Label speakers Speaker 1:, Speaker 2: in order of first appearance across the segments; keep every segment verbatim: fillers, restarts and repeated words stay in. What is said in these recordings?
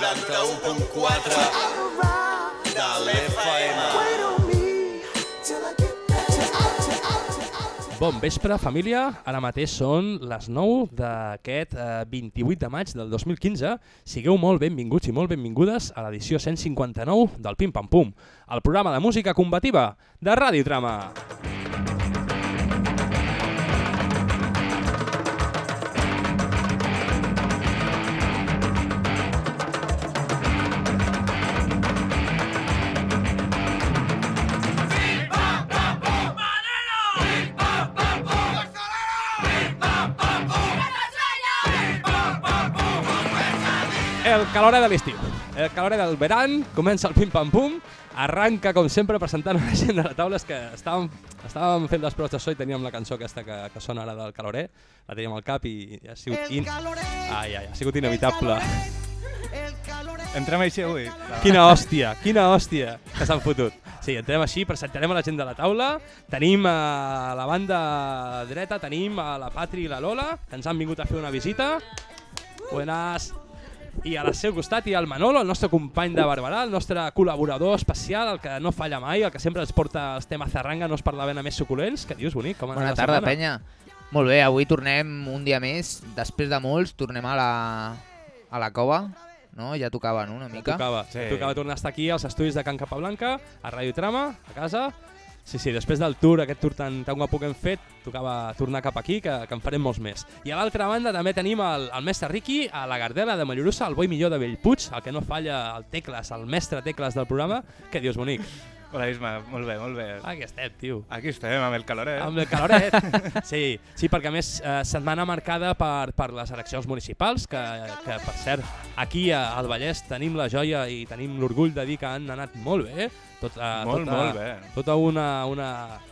Speaker 1: noranta-u punt quatre de l'F M.
Speaker 2: Bon vespre, família. Ara mateix són les nou d'aquest eh, vint-i-vuit de maig del dos mil quinze. Sigueu molt benvinguts i molt benvingudes a l'edició cent cinquanta-nou del Pim Pam Pum, el programa de música combativa de Ràdio Trama. El caloré de l'estiu, el caloré del veran, comença el pim-pam-pum, arranca com sempre presentant a la gent de la taula. És que estàvem, estàvem fent les proves de so i teníem la cançó aquesta que, que sona ara del caloré, la teníem al cap i ha sigut, in... ai, ai, ha sigut inevitable.
Speaker 3: Entrem així avui?
Speaker 2: Quina hòstia, quina hòstia que s'han fotut. Sí, entrem així, presentarem a la gent de la taula. Tenim a la banda dreta, tenim a la Patri i la Lola, que ens han vingut a fer una visita. Buenas. I al seu costat hi ha el Manolo, el nostre company de Barberà, el nostre col·laborador especial, el que no falla mai, el que sempre ens porta els temes zarranganos per la vena més suculents. Què dius, bonic? Com
Speaker 4: Bona tarda, penya. Molt bé, avui tornem un dia més, després de molts, tornem a la, a la cova, no? Ja tocava, no?, una mica.
Speaker 2: Ja tocava, sí. Tocava tornar a estar aquí als estudis de Can Capablanca, a Ràdio Trama, a casa. Sí, sí, després del tour, aquest tour tan, tan guapo que hem fet, tocava tornar cap aquí, que, que en farem molts més. I a l'altra banda també tenim el, el mestre Riqui, a la Gardela de Mollerussa, el boi millor de Bellpuig, el que no falla, el Tecles, el mestre Tecles del programa. Què dius, bonic?
Speaker 3: Hola, Isma, molt bé, molt bé.
Speaker 2: Aquí estem, tio.
Speaker 3: Aquí estem, amb el caloret.
Speaker 2: Amb el caloret. Sí, sí, perquè a més eh, setmana marcada per, per les eleccions municipals, que, que per cert, aquí al Vallès tenim la joia i tenim l'orgull de dir que han anat molt bé. Tot, eh,
Speaker 3: molt,
Speaker 2: tota,
Speaker 3: molt bé.
Speaker 2: Tota una... una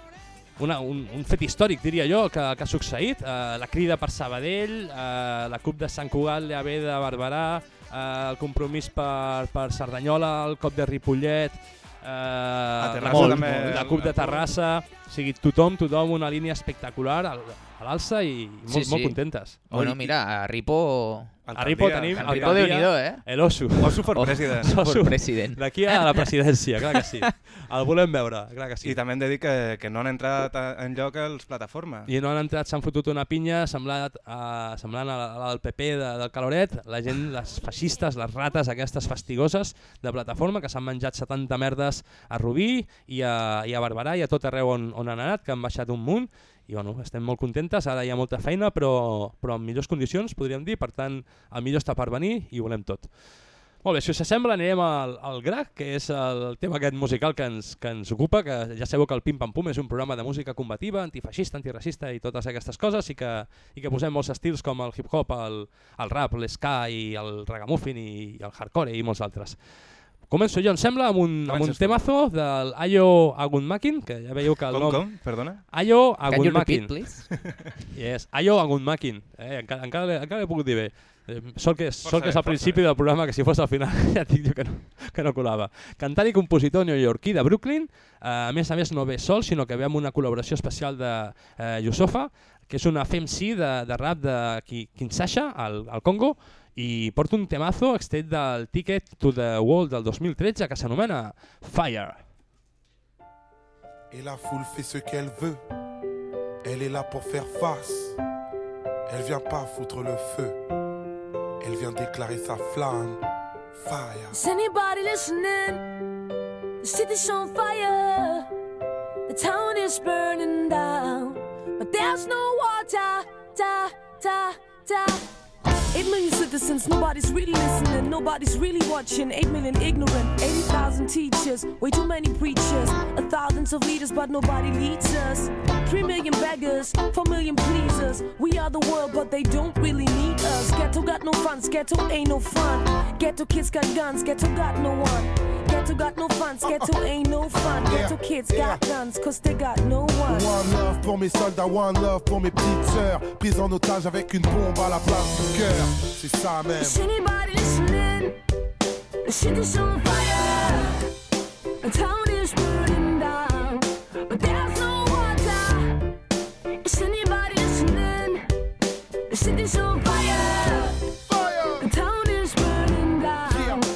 Speaker 2: Una, un, un fet històric, diria jo, que, que ha succeït. Uh, la crida per Sabadell, uh, la CUP de Sant Cugat, l'A B de Barberà, uh, el compromís per, per Cerdanyola, el cop de Ripollet, uh, la, molt, també, la CUP de Terrassa. O sigui, tothom, tothom una línia espectacular a l'alça i molt, sí, sí. molt contentes.
Speaker 4: Bueno, mira, a Ripo...
Speaker 2: A Ripo tenim
Speaker 4: el Ripo Déu-n'hi-do, eh?
Speaker 2: El Osu.
Speaker 3: Osu for president.
Speaker 4: Oh, for president.
Speaker 2: D'aquí a la presidència, clar que sí. El volem veure, clar que sí.
Speaker 3: I també hem de dir que, que no han entrat en lloc els plataformes.
Speaker 2: I no han entrat, s'han fotut una pinya semblant, a, semblant a la del P P de, del Caloret, la gent, les feixistes, les rates aquestes fastigoses de plataforma que s'han menjat setanta merdes a Rubí i a, i a Barberà i a tot arreu on, on han anat, que han baixat un munt. I bueno, estem molt contentes, ara hi ha molta feina, però, però en millors condicions, podríem dir, per tant, el millor està per venir i ho volem tot. Molt bé, si us sembla, anirem al, al Gra, que és el tema aquest musical que ens, que ens ocupa, que ja sabeu que el Pim Pam Pum és un programa de música combativa, antifeixista, antiracista i totes aquestes coses, i que, i que posem molts estils com el hip-hop, el, el rap, l'ska i el ragamuffin i el hardcore i molts altres. Començo jo, em sembla, amb un, amb un temazo del Ayo Agunmakin, que ja veieu que el
Speaker 3: com,
Speaker 2: nom...
Speaker 3: Com, com? Perdona?
Speaker 2: Ayo Agunmakin.
Speaker 4: Can you repeat, please?
Speaker 2: Yes, Ayo Agunmakin. Eh, encara encara, encara l'he pogut dir bé. Eh, sol que és, sol que és al principi del programa, que si fos al final ja et dic jo que no, que no colava. Cantant i compositor neoyorquí de Brooklyn, eh, a més a més no ve sol, sinó que ve amb una col·laboració especial de eh, Yusofa, que és una F M C de, de rap de Kinshasa, al, al Congo, i porta un temazo extret del Ticket to the World del dos mil tretze que s'anomena Fire.
Speaker 5: Et la foule fait ce qu'elle veut. Elle est là pour faire face. Elle vient pas foutre le feu. Elle vient déclarer sa flamme. Fire.
Speaker 6: Is anybody listening? The city's on fire. The town is burning down. But there's no water. Da, da, da. Eight million citizens, nobody's really listening, nobody's really watching. Eight million ignorant, eighty thousand teachers, way too many preachers. A thousands of leaders, but nobody leads us. Three million beggars, four million pleasers. We are the world, but they don't really need us. Ghetto got no funds, ghetto ain't no fun. Ghetto kids got guns, ghetto got no one. Ghetto got no funds, ghetto ain't no fun. Ghetto kids got guns, cause they got no one.
Speaker 5: One love pour mes soldats, one love pour mes petites sœurs. Prises en otage avec une bombe à la place du cœur. C'est ça même.
Speaker 6: Is anybody listening? The city's on fire. The town is burning down. But there's no water. Is anybody listening? The city's on fire.
Speaker 5: Fire.
Speaker 6: The town is burning down.
Speaker 5: Yeah.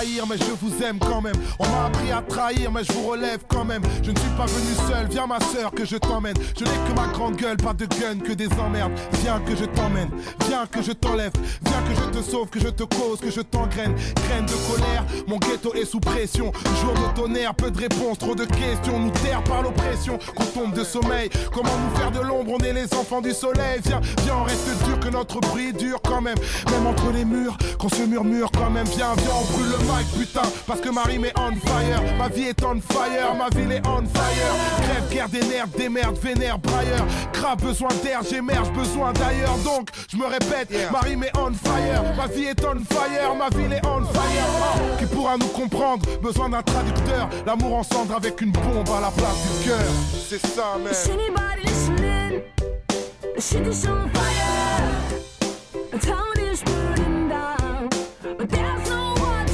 Speaker 5: trahir, mais je vous aime quand même. On m'a appris à trahir, mais je vous relève quand même. Je ne suis pas venu seul, viens ma sœur que je t'emmène. Je n'ai que ma grande gueule, pas de gun, que des emmerdes. Viens que je t'emmène, viens que je t'enlève. Viens que je te sauve, que je te cause, que je t'engraine. Graine de colère, mon ghetto est sous pression. Jour de tonnerre, peu de réponses, trop de questions. Nous taire par l'oppression, qu'on tombe de sommeil. Comment nous faire de l'ombre, on est les enfants du soleil. Viens, viens, on reste dur, que notre bruit dure quand même. Même entre les murs, qu'on se murmure quand même. Viens, viens, on brûle le mic, putain. Parce que ma rime est on fire. Ma vie est on fire, ma ville est on fire. Grève, guerre, des nerfs, des merdes, vénère, brailleur. Grave, besoin d'air, j'émerge, besoin d'ailleurs. Donc, je me répète, yeah. Ma rime est on fire. Ma vie est on fire, ma ville est on fire. Oh, qui pourra nous comprendre? Besoin d'un traducteur. L'amour en cendre avec une bombe à la place du cœur. C'est ça, man.
Speaker 6: Is anybody listening? The shit is on fire. The town is burning down, but there's no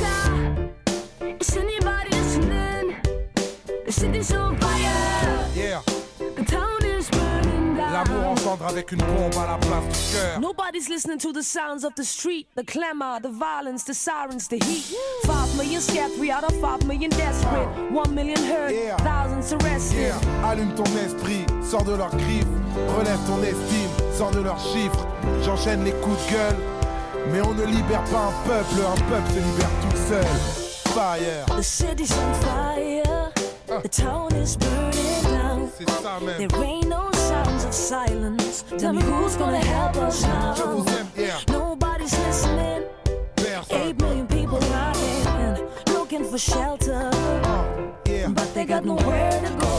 Speaker 6: water. Is anybody listening? The shit is on fire.
Speaker 5: Yeah.
Speaker 6: The town is burning down.
Speaker 5: L'amour en cendre avec une bombe à la place du cœur.
Speaker 6: Nobody's listening to the sounds of the street, the clamor, the violence, the sirens, the heat. Five million scared, three out of five million desperate. One million hurt,
Speaker 5: Yeah.
Speaker 6: thousands arrested.
Speaker 5: Yeah. Allume ton esprit, sors de leurs griffes. Relève ton estime, sors de leurs chiffres. J'enchaîne les coups de gueule. Mais on ne libère pas un peuple, un peuple se libère tout seul. Fire.
Speaker 6: The city's on fire, the town is burning down.
Speaker 5: C'est ça même.
Speaker 6: There ain't no sounds of silence. Tell me who's gonna help us
Speaker 5: Je vous
Speaker 6: now?
Speaker 5: aime, yeah.
Speaker 6: Nobody's listening.
Speaker 5: Personne.
Speaker 6: Eight million people lying, looking for shelter,
Speaker 5: Yeah.
Speaker 6: but they got nowhere to go.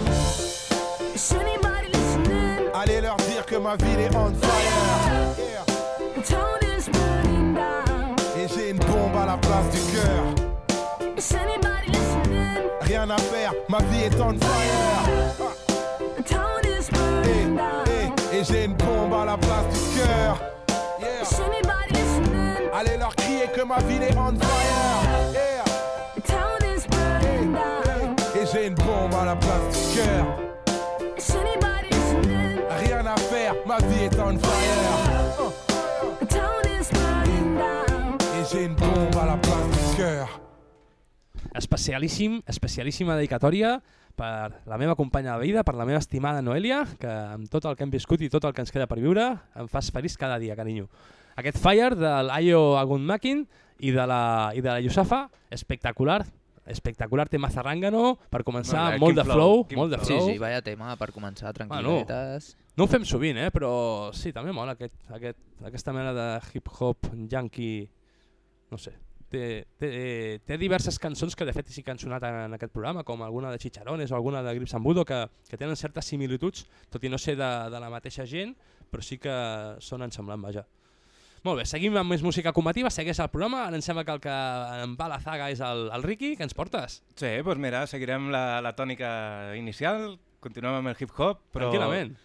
Speaker 6: Is anybody listening?
Speaker 5: Allez leur dire que ma ville est on fire. Yeah.
Speaker 6: The town is burning down.
Speaker 5: Et j'ai une bombe à la place du cœur.
Speaker 6: Is anybody listening?
Speaker 5: Rien à faire, ma vie est on fire.
Speaker 6: The town is
Speaker 5: Et,
Speaker 6: burning down.
Speaker 5: et, et j'ai une bombe à la place du cœur. Yeah.
Speaker 6: Is anybody listening?
Speaker 5: Allez leur crier que ma ville est on fire. Yeah.
Speaker 6: The town is burning down.
Speaker 5: Et j'ai une bombe à la place du cœur.
Speaker 6: Is anybody listening?
Speaker 5: Rien à faire, ma vie est on fire.
Speaker 6: The town is burning down.
Speaker 5: Et j'ai une bombe à la place du cœur.
Speaker 2: Especialíssim, especialíssima dedicatòria per la meva companya de vida, per la meva estimada Noelia, que amb tot el que hem viscut i tot el que ens queda per viure em fas feliç cada dia, carinyo. Aquest Fire de l'Ayo Agunmakin i de la, i de la Yusafa, espectacular, espectacular tema zarrangano, per començar,
Speaker 3: Molt bé,
Speaker 2: molt
Speaker 3: quin
Speaker 2: de
Speaker 3: flow,
Speaker 2: flow,
Speaker 3: quin
Speaker 2: molt de
Speaker 4: Sí,
Speaker 2: flow.
Speaker 4: sí, vaya tema per començar, tranquil·letes.
Speaker 2: No ho fem sovint, eh? Però sí, també mola aquest, aquest, aquesta mena de hip-hop yankee, no sé. Té, té, té diverses cançons que de fet sí que han sonat en aquest programa, com alguna de Chicharrones o alguna de Grips Embudo, que, que tenen certes similituds, tot i no ser de, de la mateixa gent, però sí que sonen semblant, vaja. Molt bé, seguim amb més música combativa, segueix el programa, ara em sembla que el que em va a la zaga és el, el Ricky, que ens portes?
Speaker 3: Sí, doncs mira, seguirem la, la tònica inicial, continuem amb el hip-hop, però...
Speaker 2: Tranquil·lament.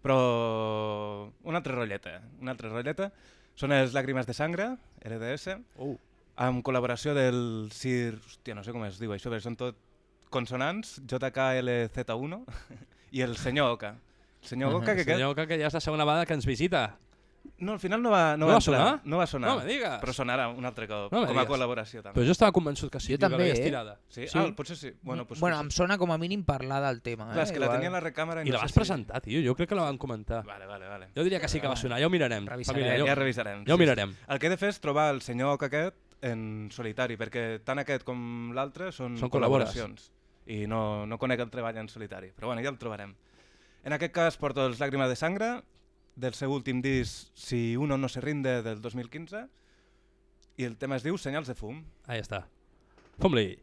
Speaker 3: Però una altra rotlleta, una altra rotlleta. Són els Làgrimes de Sangre, L D S,
Speaker 2: Uh.
Speaker 3: amb col·laboració del Sir... Hòstia, no sé com es diu això, perquè són tot consonants, J K L Z uno, i el senyor Oka. El senyor Oka, que...
Speaker 2: Senyor Oka, que ja és la segona vegada que ens visita.
Speaker 3: No, al final no va, no
Speaker 2: No
Speaker 3: va,
Speaker 2: va sonar?
Speaker 3: entrar, No va sonar,
Speaker 2: No me digues.
Speaker 3: però sonarà un altre cop,
Speaker 2: No me
Speaker 3: com a
Speaker 2: digues.
Speaker 3: col·laboració també.
Speaker 2: Però jo estava convençut que sí,
Speaker 4: Jo
Speaker 2: tio,
Speaker 4: també,
Speaker 2: que l'hagués
Speaker 4: eh?
Speaker 2: tirada.
Speaker 3: Sí?
Speaker 2: Sí.
Speaker 3: Ah, potser sí. Bueno, pues,
Speaker 4: Bueno, em sona com a mínim parlar del tema.
Speaker 3: Clar,
Speaker 4: Eh?
Speaker 3: és que la
Speaker 4: Igual.
Speaker 3: tenia a la recàmera i,
Speaker 2: I
Speaker 3: no
Speaker 2: la
Speaker 3: sé
Speaker 2: vas
Speaker 3: si-
Speaker 2: presentar, tio, jo crec que la van comentar.
Speaker 3: Vale, vale, vale.
Speaker 2: Jo diria que sí que va sonar, ja ho mirarem.
Speaker 4: Revisarem.
Speaker 2: Família,
Speaker 3: Ja
Speaker 2: jo,
Speaker 3: revisarem.
Speaker 2: ja ho
Speaker 3: sí,
Speaker 2: mirarem.
Speaker 3: sí. El que he de fer és trobar el senyor Oca aquest en solitari, perquè tant aquest com l'altre són,
Speaker 2: Són col·labores.
Speaker 3: col·laboracions. I no, no conec el treball en solitari, però bueno, ja el trobarem. En aquest cas porto els Làgrimes de Sangre, del seu últim disc Si uno no se rinde, del dos mil quinze, i el tema es diu Senyals de fum.
Speaker 2: Ahí està. Fom-li.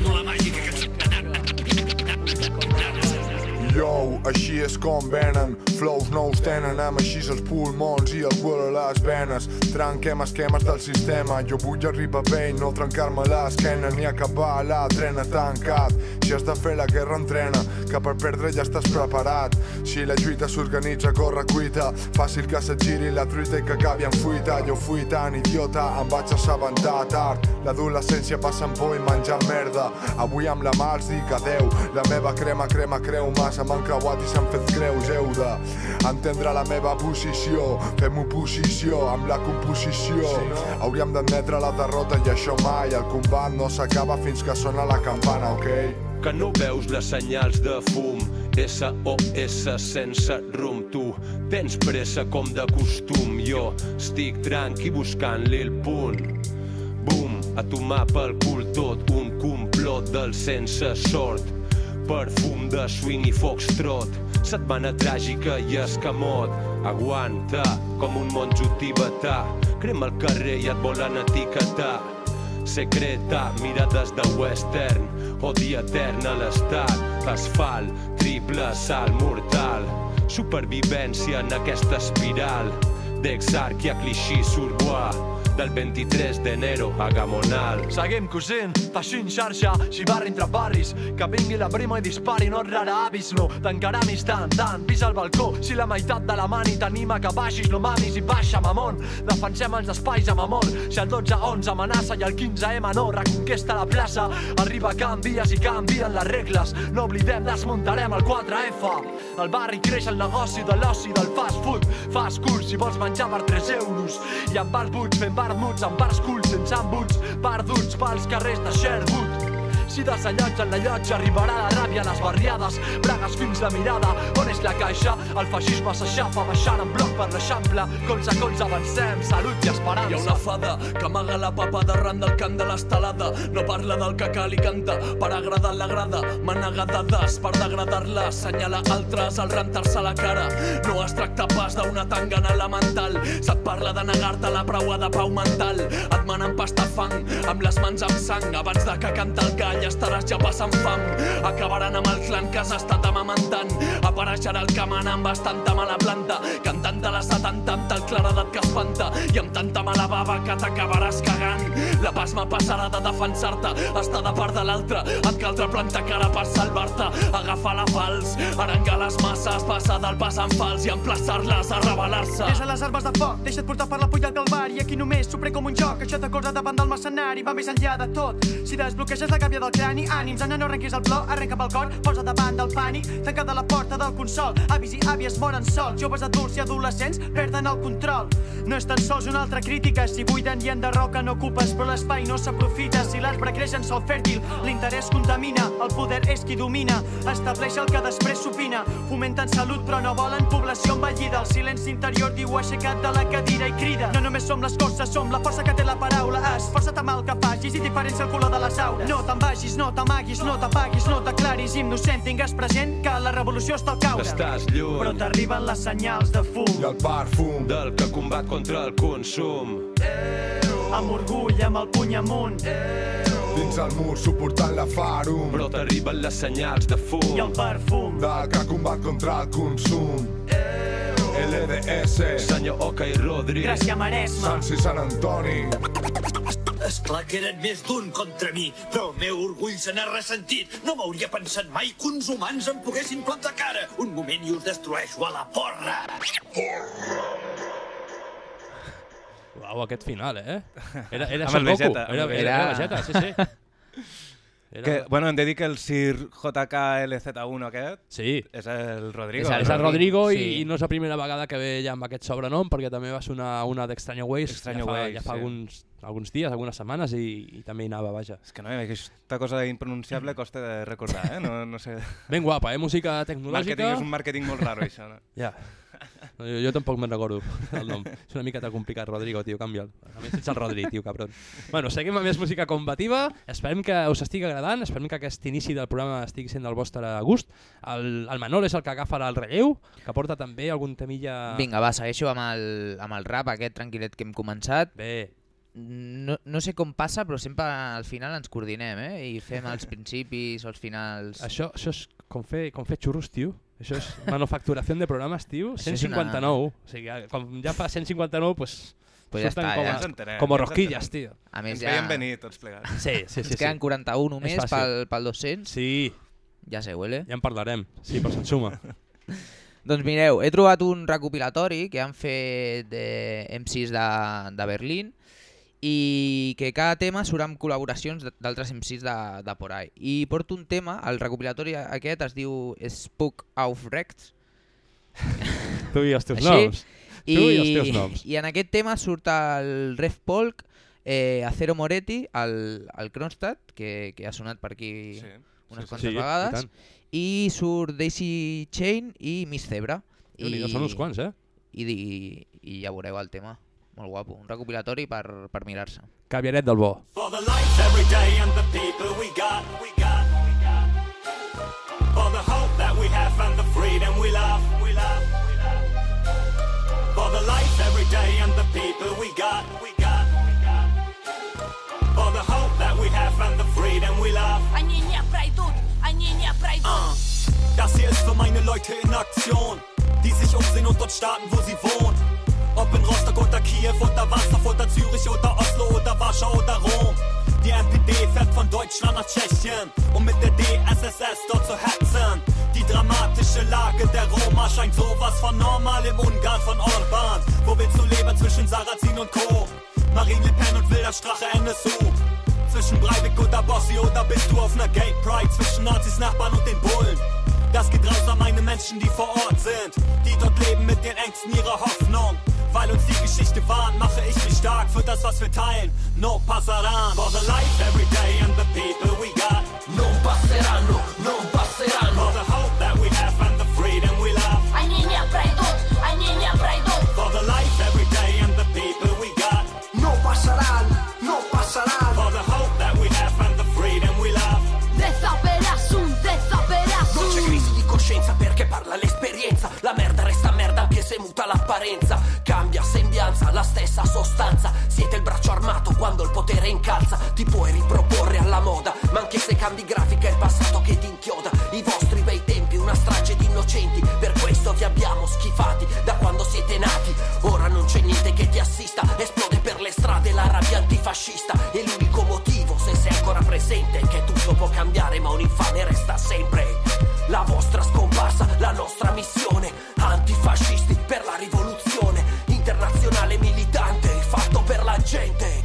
Speaker 7: Yo, així és com venen Flows nous tenen amb així els pulmons i el cul a les venes. Trenquem esquemes del sistema, jo vull arribar bé i no trencar-me l'esquena ni acabar la trena tancat. Si has de fer la guerra entrena, que per perdre ja estàs preparat. Si la lluita s'organitza, corre cuita, fàcil que se't giri la truita i que acabi en fuita. Jo fui tan idiota, em vaig assabentar tard. L'adolescència passa amb por i menjar merda. Avui amb la mà els dic adeu. La meva crema, crema, creu massa. M'han creuat i s'han fet creus. Heu d'entendre la meva posició. Fem oposició amb la composició. Hauríem d'admetre la derrota i això mai. El combat no s'acaba fins que sona la campana, ok?
Speaker 1: Que no veus les senyals de fum, S O S sense rum. Tu tens pressa com de costum, jo estic tranqui buscant-li el punt. Bum, a tomar pel cul tot, un complot del sense sort. Perfum de swing i foxtrot, setmana tràgica i escamot. Aguanta, com un monjo tibetà, crema el carrer i et volen etiquetar. Secreta, mirades de western, odi etern a l'estat. Asfalt, triple salt mortal, supervivència en aquesta espiral d'exàrquia, clixí, surbois, del vint-i-tres d'enero a Gamonal.
Speaker 8: Seguim cosint, teixint xarxa, xivarri entre barris, que vingui la prima i dispari, no rara avis, no t'encaram instant, pisa al balcó, si la meitat de la mani t'anima que baixis, no mamis i baixa, mamon, defensem els espais amb amor, si el dotze onze amenaça i el quinze ema no, reconquesta la plaça, arriba canvies i canvien les regles, no oblidem, desmuntarem el quatre efa, al barri creix el negoci de l'oci del fast food, fast cool si vols menjar per tres euros, i amb bar buts fent bar muts amb bars cool sense embuts, perduts pels carrers de Sherwood. Si desallotgen la llotja arribarà la ràbia a les barriades, bragues fins de mirada, on és la caixa? El feixisme s'aixafa baixant en bloc per l'Eixample, colze a colze avancem, salut i esperança.
Speaker 9: Hi ha una fada que amaga la papa d'arran del cant de l'estelada, no parla del que cal i canta, per agradar l'agrada, manegar dades per degradar-la, assenyala altres al rentar-se la cara, no es tracta pas d'una tangana elemental, se't parla de negar-te la praua de pau mental, et manen pasta fang, amb les mans amb sang, abans de que canta el gall estaràs ja passant fam, acabaran amb el clan que has estat amamentant, apareixerà el que mana amb bastanta mala planta, cantant de la setanta amb tal claredat que espanta, i amb tanta mala bava que t'acabaràs cagant, la pasma passarà de defensar-te, està de part de l'altre, et caldrà plantar cara per salvar-te, agafar la fals, arengar les masses, passar del pas en fals i emplaçar-les a rebel·lar-se.
Speaker 8: Desa les armes de foc, deixa't portar per la polla del calvari, aquí només s'ho pren com un joc, això t'acorda davant del mercenari, va més enllà de tot, si desbloqueges la gàbia del crani, ànims, nena, no arrenquis el plor, arrenca pel cor, posa davant del pànic, tancada la porta del consol, avis i àvies moren sols, joves adults i adolescents perden el control. No és tan sols una altra crítica, si buiden i enderroquen ocupes, però l'espai no s'aprofita, si l'arbre creix en sol fèrtil, l'interès contamina, el poder és qui domina, estableix el que després s'opina, fomenten salut però no volen població envellida, el silenci interior diu aixecat de la cadira i crida, no només som les coses, som la força que té la paraula, esforça't amb el que facis i diferència el color de les aures, no te'n vagis, no t'amaguis, no t'apaguis, no t'aclaris, innocent, tingues present que la revolució està al caure.
Speaker 1: Estàs lluny,
Speaker 8: però t'arriben les senyals de fum
Speaker 7: i el perfum
Speaker 1: del que combat contra el consum.
Speaker 8: Amb orgull, amb el puny amunt,
Speaker 7: dins el mur suportant la farum,
Speaker 1: però t'arriben les senyals de fum
Speaker 8: i el perfum
Speaker 7: del que combat contra el consum. L D S,
Speaker 1: senyor Oca i Rodri,
Speaker 8: Gràcia Maresme,
Speaker 7: Sants i Sant Antoni.
Speaker 10: Esclar que eren més d'un contra mi, però el meu orgull se n'ha ressentit. No m'hauria pensat mai que uns humans em poguessin plantar cara. Un moment i us destrueixo a la porra.
Speaker 2: Uau, aquest final, eh? Era, era
Speaker 3: Amb el
Speaker 2: Son Goku.
Speaker 3: Vegeta,
Speaker 2: Era,
Speaker 3: amb el
Speaker 2: era, era Vegeta, sí, sí. Era...
Speaker 3: Que, bueno, hem de dir que el Sir J K L Z uno aquest
Speaker 2: sí.
Speaker 3: és el Rodrigo.
Speaker 2: És el, és el Rodrigo
Speaker 4: sí.
Speaker 2: i, i no és la primera vegada que ve ja amb aquest sobrenom, perquè també va ser una, una d'Extraño Ways
Speaker 3: Extraño
Speaker 2: ja fa,
Speaker 3: Ways,
Speaker 2: ja fa
Speaker 3: sí.
Speaker 2: alguns, alguns dies, algunes setmanes, i, i també hi anava, vaja.
Speaker 3: És que no, aquesta cosa impronunciable costa de recordar, eh? No, no sé.
Speaker 2: Ben guapa, eh? Música tecnològica.
Speaker 3: Marketing és un màrqueting molt raro, això. No?
Speaker 2: Ja. No, jo, jo tampoc me'n recordo el nom. És una miqueta complicat, Rodrigo, tio, canvia'l. A més ets el Rodri, tio, cabron. Bueno, seguim amb més música combativa. Esperem que us estigui agradant, esperem que aquest inici del programa estigui sent del vostre gust. El, el Manol és el que agafa el relleu, que porta també algun temilla...
Speaker 4: Vinga, va, segueixo amb el, amb el rap, aquest tranquil·let que hem començat.
Speaker 2: Bé.
Speaker 4: no, no sé com passa, però sempre al final ens coordinem, eh? I fem els principis o els finals.
Speaker 2: Això, això és com fer, com fer xurros, tio. Això és manufacturació de programes, tio.
Speaker 4: Això
Speaker 2: cent
Speaker 4: és
Speaker 2: cinquanta-nou.
Speaker 4: una-
Speaker 2: O sigui, com ja fa cent cinquanta-nou, pues,
Speaker 4: Pues ja
Speaker 2: surten
Speaker 4: està,
Speaker 2: com,
Speaker 4: ja
Speaker 2: a,
Speaker 3: ens entenem,
Speaker 2: com a
Speaker 3: ja ens
Speaker 2: rosquilles,
Speaker 3: entenem.
Speaker 2: tio.
Speaker 4: A més,
Speaker 3: Ens
Speaker 4: ja
Speaker 3: veiem venir tots plegats.
Speaker 2: Sí, sí, sí.
Speaker 4: ens queden
Speaker 2: sí.
Speaker 4: quaranta-un només
Speaker 2: És fàcil.
Speaker 4: pel, pel dos-cents.
Speaker 2: Sí,
Speaker 4: Ja se huele.
Speaker 2: ja en parlarem. Sí, però se'n suma.
Speaker 4: Doncs mireu, he trobat un recopilatori que han fet de M Cs de, de Berlín i que cada tema surt amb col·laboracions d'altres M Cs de, de por ahí. I porto un tema, el recopilatori aquest es diu Spook Aufrecht.
Speaker 2: Tu i els teus
Speaker 4: Així,
Speaker 2: noms.
Speaker 4: I,
Speaker 2: Tu i els teus noms.
Speaker 4: I en aquest tema surt el Ref Polk, eh, Acero Moretti, el, el Kronstadt, que, que ha sonat per aquí
Speaker 3: Sí.
Speaker 4: unes
Speaker 3: sí,
Speaker 4: quantes
Speaker 2: sí, i
Speaker 4: vegades,
Speaker 2: tant.
Speaker 4: i surt Daisy Chain i Miss Zebra.
Speaker 2: Déu-n'hi-do, són uns quants, eh?
Speaker 4: I, i, i ja veureu el tema. Molt guapo, un recopilatori per, per mirar-se.
Speaker 2: Caviaret del bo.
Speaker 11: For the life every day and the people we got, we got, we got. For the hope that we have and the freedom we love, we love, we love. For the life every day and the people we got, we got, we got. For the hope that we have and the freedom we love.
Speaker 6: Они не пройдут, они не пройдут.
Speaker 11: Uh. Das hier ist für meine Leute in Aktion, die sich umsehen und dort starten, wo sie wohnen. Ob in Rostock oder Kiew oder Warschau oder Zürich oder Oslo oder Warschau oder Rom. Die N P D fährt von Deutschland nach Tschechien, um mit der D S S S dort zu hetzen. Die dramatische Lage der Roma scheint sowas von normal im Ungarn von Orban. Wo willst du leben zwischen Sarrazin und Co? Marine Le Pen und Wilder Strache N S U. Zwischen Breivik oder Bossi oder bist du auf ner Gay Pride? Zwischen Nazis, Nachbarn und den Bullen. Das geht raus an meine Menschen, die vor Ort sind, die dort leben mit den Ängsten ihrer Hoffnung. Weil uns die Geschichte warnt, mache ich mich stark für das, was wir teilen. No passaran. For the life every day and the people we got.
Speaker 9: Non passeranno, non passeranno.
Speaker 11: For the hope that we have and the freedom we love.
Speaker 6: Они не пройдут, они не пройдут.
Speaker 11: For the life every day and the people we got.
Speaker 12: No passaran, no passaran.
Speaker 11: For the hope that we have and the freedom we love.
Speaker 6: Desaperasum, desaperasum.
Speaker 9: Non c'è crisi di coscienza perché parla l'esperienza. La merda resta merda anche se muta l'apparenza. Cambia sembianza, la stessa sostanza. Siete il braccio armato quando il potere incalza. Ti puoi riproporre alla moda, ma anche se cambi grafica è il passato che ti inchioda. I vostri bei tempi, una strage di innocenti. Per questo vi abbiamo schifati da quando siete nati. Ora non c'è niente che ti assista. Esplode per le strade la rabbia antifascista. E l'unico motivo, se sei ancora presente, è che tutto può cambiare ma un infame resta sempre. La vostra scomparsa, la nostra missione. Antifascisti per la rivoluzione. Internazionale militante, fatto per la gente.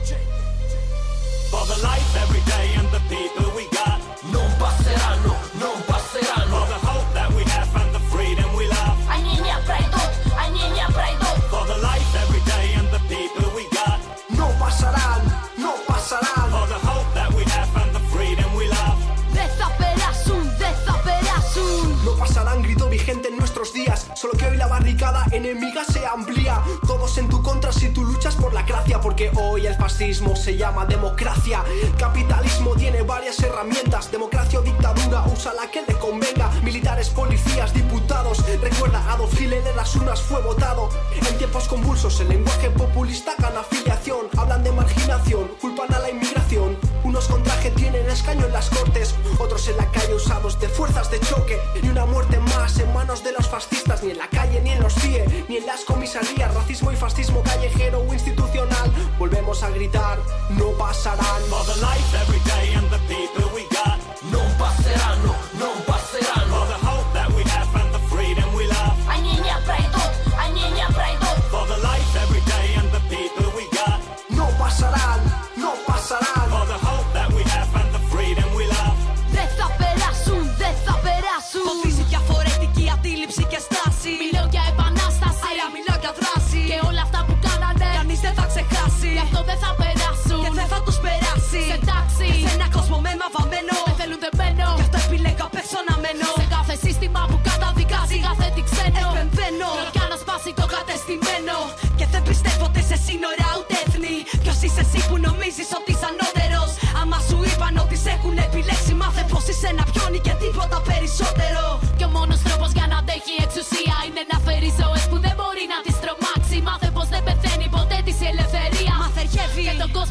Speaker 11: For the life every day and the people we got.
Speaker 9: Non passeranno, non passeranno.
Speaker 11: For the hope that we have and the freedom we love.
Speaker 6: Они не пройдут, они не пройдут.
Speaker 11: For the life every day and the people we got.
Speaker 12: No passaran, no passaran.
Speaker 11: For the hope that we have and the freedom we love.
Speaker 6: Desaperasum, desaperasum.
Speaker 12: No pasarán, grito vigente en nuestros días. Solo que hoy la barricada enemiga se amplía. Todos en tu contra si tú luchas por la gracia. Porque hoy el fascismo se llama democracia. Capitalismo tiene varias herramientas. Democracia o dictadura, usa la que le convenga. Militares, policías, diputados. Recuerda, Adolf Hitler en las urnas fue votado. En tiempos convulsos el lenguaje populista gana afiliación. Hablan de marginación, culpan a la inmigración. Unos con traje tienen escaño en las cortes. Otros en la calle usados de fuerzas de choque. Ni una muerte más en manos de los fascistas. Ni en la calle, ni en los C I E, ni en las comisarías. Racismo y fascismo callejero o institucional. Volvemos a gritar, no pasarán.
Speaker 11: For the life every day and the people we got.
Speaker 9: Non passeranno, non passeranno.
Speaker 11: For the hope that we have and the freedom we love.
Speaker 6: Они не пройдут, они не пройдут.
Speaker 11: For the life every day and the people we got.
Speaker 12: No pasarán, no pasarán.
Speaker 11: For the hope that we have and the freedom we love.
Speaker 6: Desaperasum, desaperasum.
Speaker 13: Φωτίζει διαφορετική αντίληψη και στάση.
Speaker 6: Μιλώ για επανάσταση,
Speaker 13: άρα μιλώ για δράση.
Speaker 6: και όλα αυτά που κάνανε
Speaker 13: κανείς δεν θα ξεχάσει.
Speaker 6: Γι' αυτό δεν θα περάσουν
Speaker 13: και δεν θα τους περάσει.
Speaker 6: Σε τάξη,
Speaker 13: σε ένα κόσμο με μαβαμένο.
Speaker 6: με θέλουν δεμένο,
Speaker 13: γι' αυτό επιλέγω απ' έξω να μένω.
Speaker 6: Σε κάθε σύστημα που καταδικάζει κάθε τι ξένο.
Speaker 13: Επεμβαίνω
Speaker 6: για να σπάσει το κατεστημένο.
Speaker 13: Και δεν πιστεύω ότι σε σύνορα ούτε έθνη. Ποιος είσαι εσύ που νομίζεις ότι είσαι ανώτερος? Άμα σου είπαν ότι σε έχουν επιλέξει, μάθε πως είσαι ένα πιόνι και τίποτα περισσότερο.
Speaker 6: Και ο μόνος τρόπος για να αντέχει εξουσία είναι να φέρει ζωές που δεν μπορεί να τις τρομάξει. Μάθε πως δεν πεθαίνει ποτέ της η ελευθερία.
Speaker 13: Μαθεργεύει
Speaker 6: και τον κόσμο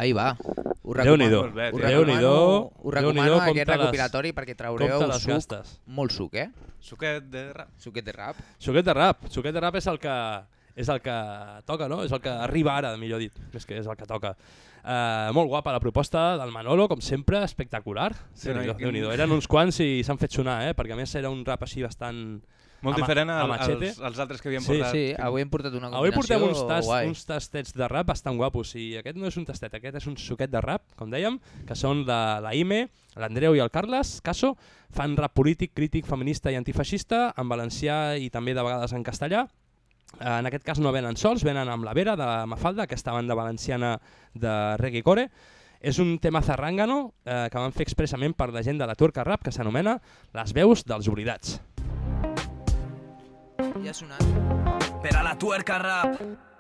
Speaker 4: Ahí va. Ho
Speaker 2: Déu-n'hi-do.
Speaker 4: recomano, ho
Speaker 2: Déu-n'hi-do,
Speaker 4: recomano, ho recomano
Speaker 2: Déu-n'hi-do,
Speaker 4: aquest
Speaker 2: compte les-
Speaker 4: recopilatori perquè traureu
Speaker 2: compte les
Speaker 4: suc,
Speaker 2: gastes.
Speaker 4: molt suc, eh?
Speaker 3: Suquet de rap.
Speaker 4: Suquet de rap.
Speaker 2: Suquet de rap. Suquet de rap és el que és el que toca, no? És el que arriba ara, millor dit, és que és el que toca. Uh, molt guapa la proposta del Manolo, com sempre, espectacular.
Speaker 3: Sí,
Speaker 2: Déu-n'hi-do,
Speaker 3: no, i-
Speaker 2: Déu-n'hi-do. Eren uns quants i s'han fet sonar, eh? Perquè a més era un rap així bastant...
Speaker 3: Molt
Speaker 2: a ma-
Speaker 3: diferent
Speaker 2: a
Speaker 3: al-
Speaker 2: machete.
Speaker 3: als, als altres que havíem
Speaker 2: Sí,
Speaker 3: portat.
Speaker 4: Sí, avui hem portat una
Speaker 2: Avui
Speaker 4: combinació
Speaker 2: portem uns, tas,
Speaker 4: guai.
Speaker 2: uns tastets de rap bastant guapos i aquest no és un tastet, aquest és un suquet de rap, com dèiem, que són la, la Ime, l'Andreu i el Carles Caso, fan rap polític, crític, feminista i antifeixista, en valencià i també de vegades en castellà. Eh, En aquest cas no venen sols, venen amb la Vera de Mafalda, aquesta banda valenciana de reggae core. És un tema zarrangano eh, que van fer expressament per la gent de la Turca Rap, que s'anomena Les veus dels oblidats.
Speaker 4: Ja ha sonat.
Speaker 9: Per a la tuerca rap.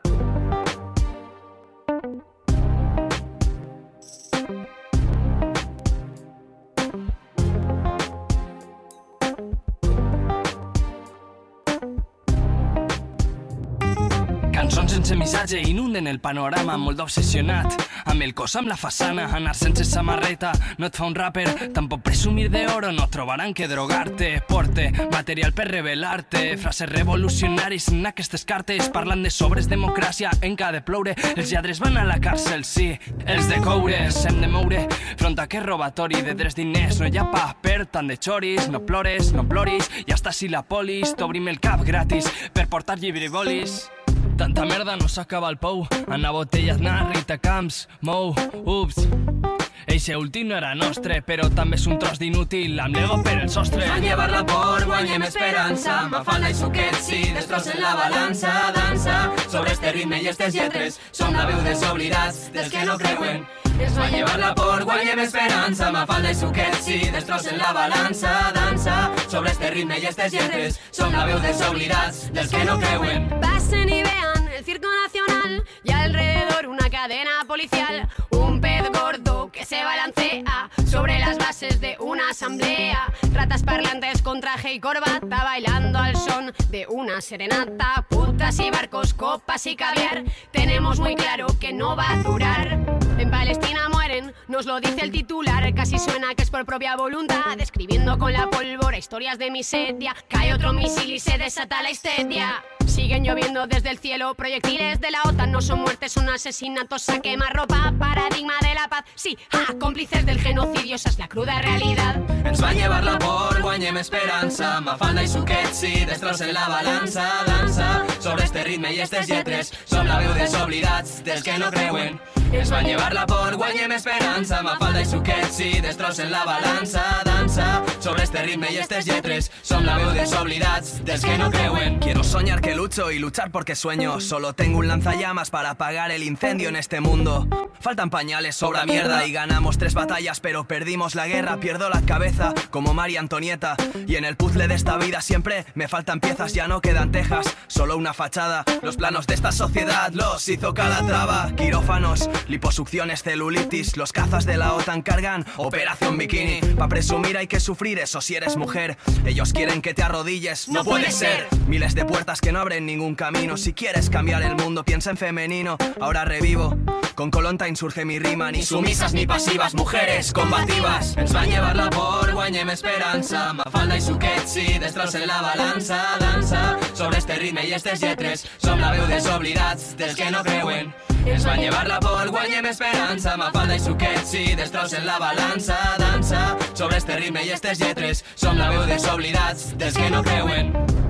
Speaker 9: Cançons sense missatge inunden el panorama, molt obsessionat amb el cos, amb la façana. Anar sense samarreta no et fa un rapper, tampoc presumir d'oro no trobaran que drogar-te. Porte material per revelar-te, frases revolucionaris en aquestes cartes, parlant de sobres democràcia, en cada ploure. Els lladres van a la càrcel, sí, els de coure s'hem de moure front a aquest robatori de drets diners. No hi ha pa per tant de xoris, no plores, no ploris, ja està si la polis t'obrim el cap gratis per portar llibre i bolis. Tanta merda no s'acaba el pou, Anna Botella, Aznar, Rita Camps, Mou, ups. Eixe últim no era nostre, però també és un tros d'inútil, amb l'ego per el sostre.
Speaker 14: Van llevar-la por, guanyem esperança, Mafalda i Suquet, sí, destrossen la balança, dansa, sobre este ritme i estes lletres, som la veu dels oblidats, dels que no creuen. Ens van llevar-la por, guanyem esperança, Mafalda i Suquet, sí, destrossen la balança, dansa, sobre este ritme i estes lletres, som la veu dels oblidats, dels que no creuen.
Speaker 6: Pasen y vean el circo nacional y alrededor una cadena policial, un pez gordo que se balancea sobre las bases de una asamblea, ratas parlantes con traje y corbata bailando al son de una serenata, putas y barcos, copas y caviar, tenemos muy claro que no va a durar. En Palestina mueren, nos lo dice el titular, casi suena que es por propia voluntad, escribiendo con la pólvora historias de miseria, cae otro misil y se desata la histeria. Siguen lloviendo desde el cielo proyectiles de la OTAN, no son muertes, son asesinatos a quemarropa, paradigma de la paz, sí, ah, cómplices del genocidio, esa es la cruda realidad.
Speaker 14: Ens van llevar-la por, guanyem esperança, Mafalda i Suquet, sí, destrossen la balança, dansa, sobre este ritme i estes lletres, som la veu dels oblidats, dels que no creuen. Ens van llevar-la por, guanyem esperança, Mafalda i Suquet, sí, destrossen la balança, dansa, sobre este ritme i estes lletres, som la veu dels oblidats, dels que no creuen.
Speaker 9: Quiero soñar que lucho y luchar porque sueño. Solo tengo un lanzallamas para apagar el incendio en este mundo. Faltan pañales, sobra mierda y ganamos tres batallas, pero perdimos la guerra. Pierdo la cabeza como María Antonieta. Y en el puzzle de esta vida siempre me faltan piezas, ya no quedan tejas, solo una fachada. Los planos de esta sociedad los hizo Calatrava. Quirófanos, liposucciones, celulitis. Los cazas de la OTAN cargan Operación Bikini. Pa' presumir hay que sufrir, eso si eres mujer. Ellos quieren que te arrodilles, no, no puede ser. Miles de puertas que no abren ningún camino. Si quieres cambiar el mundo, piensa en femenino. Ahora revivo, con Colonta insurge mi rima. Ni sumisas ni pasivas, mujeres combativas.
Speaker 14: Ens van llevar-la por, guanyem esperança, Mafalda i Suquet, sí, destrossen la balança, dansa, sobre este ritme i estes lletres, som la veu dels oblidats, dels que no creuen. Ens van llevar-la por, guanyem esperança, Mafalda i Suquet, sí, destrossen la balança, dansa, sobre este ritme i estes lletres, som la veu dels oblidats, dels que no creuen.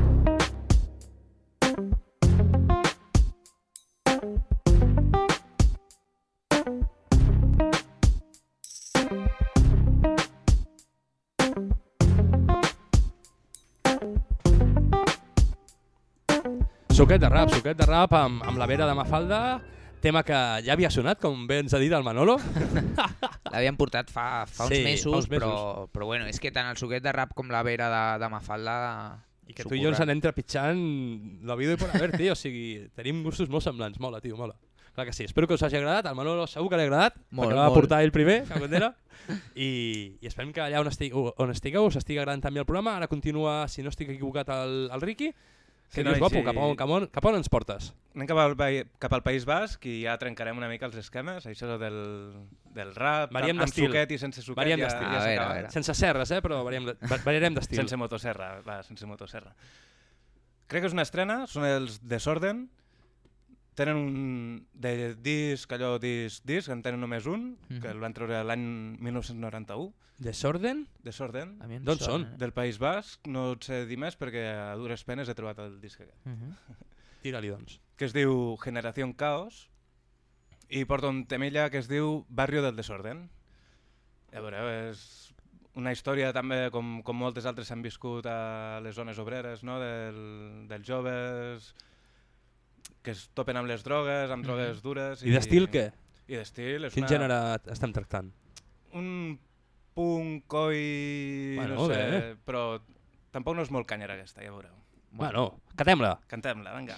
Speaker 2: Suquet de rap, suquet de rap amb, amb la Vera de Mafalda, tema que ja havia sonat, com bé ens ha dit el Manolo.
Speaker 4: L'havien portat fa, fa, uns
Speaker 2: Sí,
Speaker 4: mesos,
Speaker 2: fa uns mesos.
Speaker 4: Però, però bueno, és que tant el suquet de rap com la Vera de, de Mafalda...
Speaker 2: I que tu i jo ens anem trepitjant la vida i per haver, tio. O sigui, tenim gustos molt semblants. Mola, tio, mola. Clar que sí. Espero que us hagi agradat. Al Manolo segur que li ha agradat,
Speaker 4: Molt,
Speaker 2: perquè va
Speaker 4: molt.
Speaker 2: portar ell primer, Cacondera. I, I esperem que allà on estigueu, on estigueu us estigui agradant també el programa. Ara continua, si no estic equivocat, el, el Riqui. Que dius, guapo, cap on, cap, on, cap on ens portes?
Speaker 3: Anem cap al, cap al País Basc i ja trencarem una mica els esquemes, això del, del rap,
Speaker 2: variem
Speaker 3: amb suquet i sense suquet,
Speaker 2: variem
Speaker 3: ja,
Speaker 2: ja
Speaker 3: ja s'acaba.
Speaker 2: Sense serres, eh, però variem, variarem d'estil.
Speaker 3: Sense motosserra, va, sense motosserra. Crec que és una estrena, són els Desorden, tenen un de disc, allò disc, disc, en tenen només un, mm-hmm. que el van treure l'any mil nou-cents noranta-u.
Speaker 2: Desorden?
Speaker 3: Desorden.
Speaker 2: D'on són?
Speaker 3: Del País Basc, no et sé dir més perquè a dures penes he trobat el disc aquest.
Speaker 2: Mm-hmm. Tira-li, doncs.
Speaker 3: Que es diu Generación Caos i porta un temilla que es diu Barrio del Desorden. Ja veureu, és una història també com, com moltes altres s'han viscut a les zones obreres, no? Del, dels joves que es topen amb les drogues, amb drogues dures.
Speaker 2: I, I d'estil què?
Speaker 3: I d'estil és
Speaker 2: Quin
Speaker 3: una...
Speaker 2: gènere estem tractant?
Speaker 3: Un punk, coi...
Speaker 2: Bueno,
Speaker 3: no sé,
Speaker 2: bé.
Speaker 3: però tampoc no és molt canyera aquesta, ja veureu.
Speaker 2: Bueno, cantem-la.
Speaker 3: Cantem-la, vinga.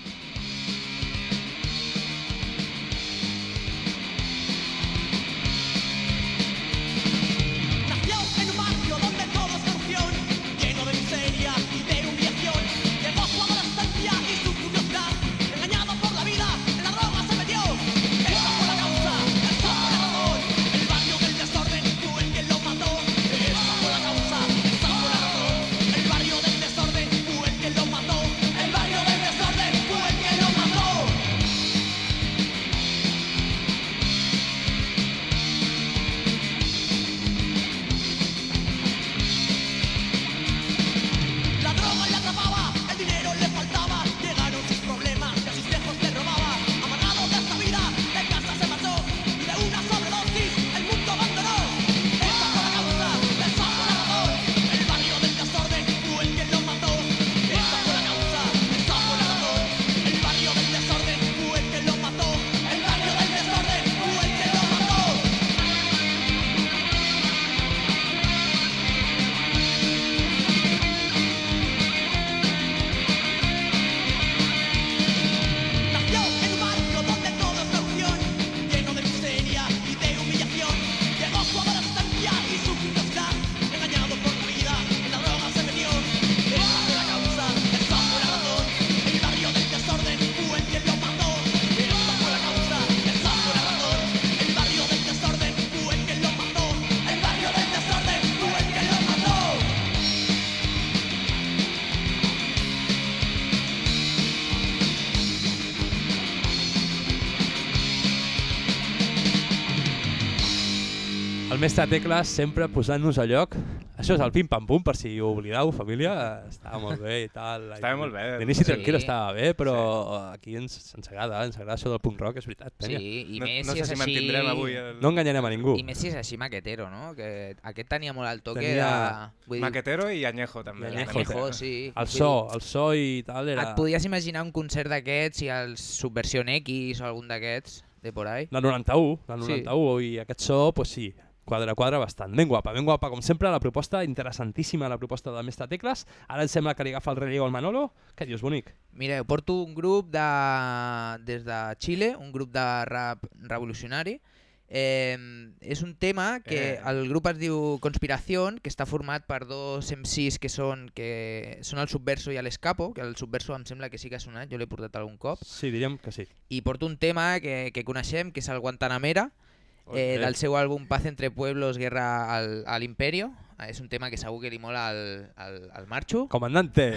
Speaker 2: Mestre Tecles sempre posant-nos a lloc. Això és el pim-pam-pum, per si ho oblideu, família. Estava molt bé i tal.
Speaker 3: Estava molt bé.
Speaker 2: D'inici
Speaker 3: Sí.
Speaker 2: tranquil estava bé, però
Speaker 3: Sí.
Speaker 2: aquí ens, ens agrada, ens agrada això del punk rock, és veritat. Penya.
Speaker 4: Sí, i
Speaker 3: No-
Speaker 4: més
Speaker 3: no
Speaker 4: si
Speaker 3: sé
Speaker 4: és
Speaker 3: si
Speaker 4: així...
Speaker 3: mantindrem avui el-
Speaker 2: No enganyarem a ningú.
Speaker 4: I més si és així maquetero, no? Que aquest tenia molt el toque
Speaker 2: Tenia-
Speaker 4: de... Vull dir,
Speaker 3: Maquetero i añejo també.
Speaker 2: I
Speaker 4: I
Speaker 2: añejo,
Speaker 4: añejo, sí.
Speaker 2: El
Speaker 4: Vull
Speaker 2: so,
Speaker 4: dir,
Speaker 2: el so i tal era...
Speaker 4: Et podies imaginar un concert d'aquests i el Subversion X o algun d'aquests de por ahí?
Speaker 2: Del noranta-u, del
Speaker 4: Sí.
Speaker 2: noranta-u, i aquest so, pues sí, quadra, quadra bastant. Ben guapa, ben guapa, com sempre, la proposta, interessantíssima la proposta de Mestre Tecles. Ara em sembla que li agafa el relleu al Manolo. Què dius, bonic?
Speaker 4: Mireu, porto un grup de, des de Xile, un grup de rap revolucionari. Eh, és un tema que
Speaker 3: Eh.
Speaker 4: el grup es diu Conspiración, que està format per dos M Cs que són, que són el Subverso i l'Escapo, que el Subverso em sembla que sí que ha sonat, jo l'he portat algun cop.
Speaker 2: Sí, diríem que sí.
Speaker 4: I porto un tema que, que coneixem, que és el Guantanamera, eh, del seu àlbum Paz entre Pueblos, Guerra al, al Imperio. És un tema que segur que li mola al, al, al Marxo.
Speaker 2: Comandante!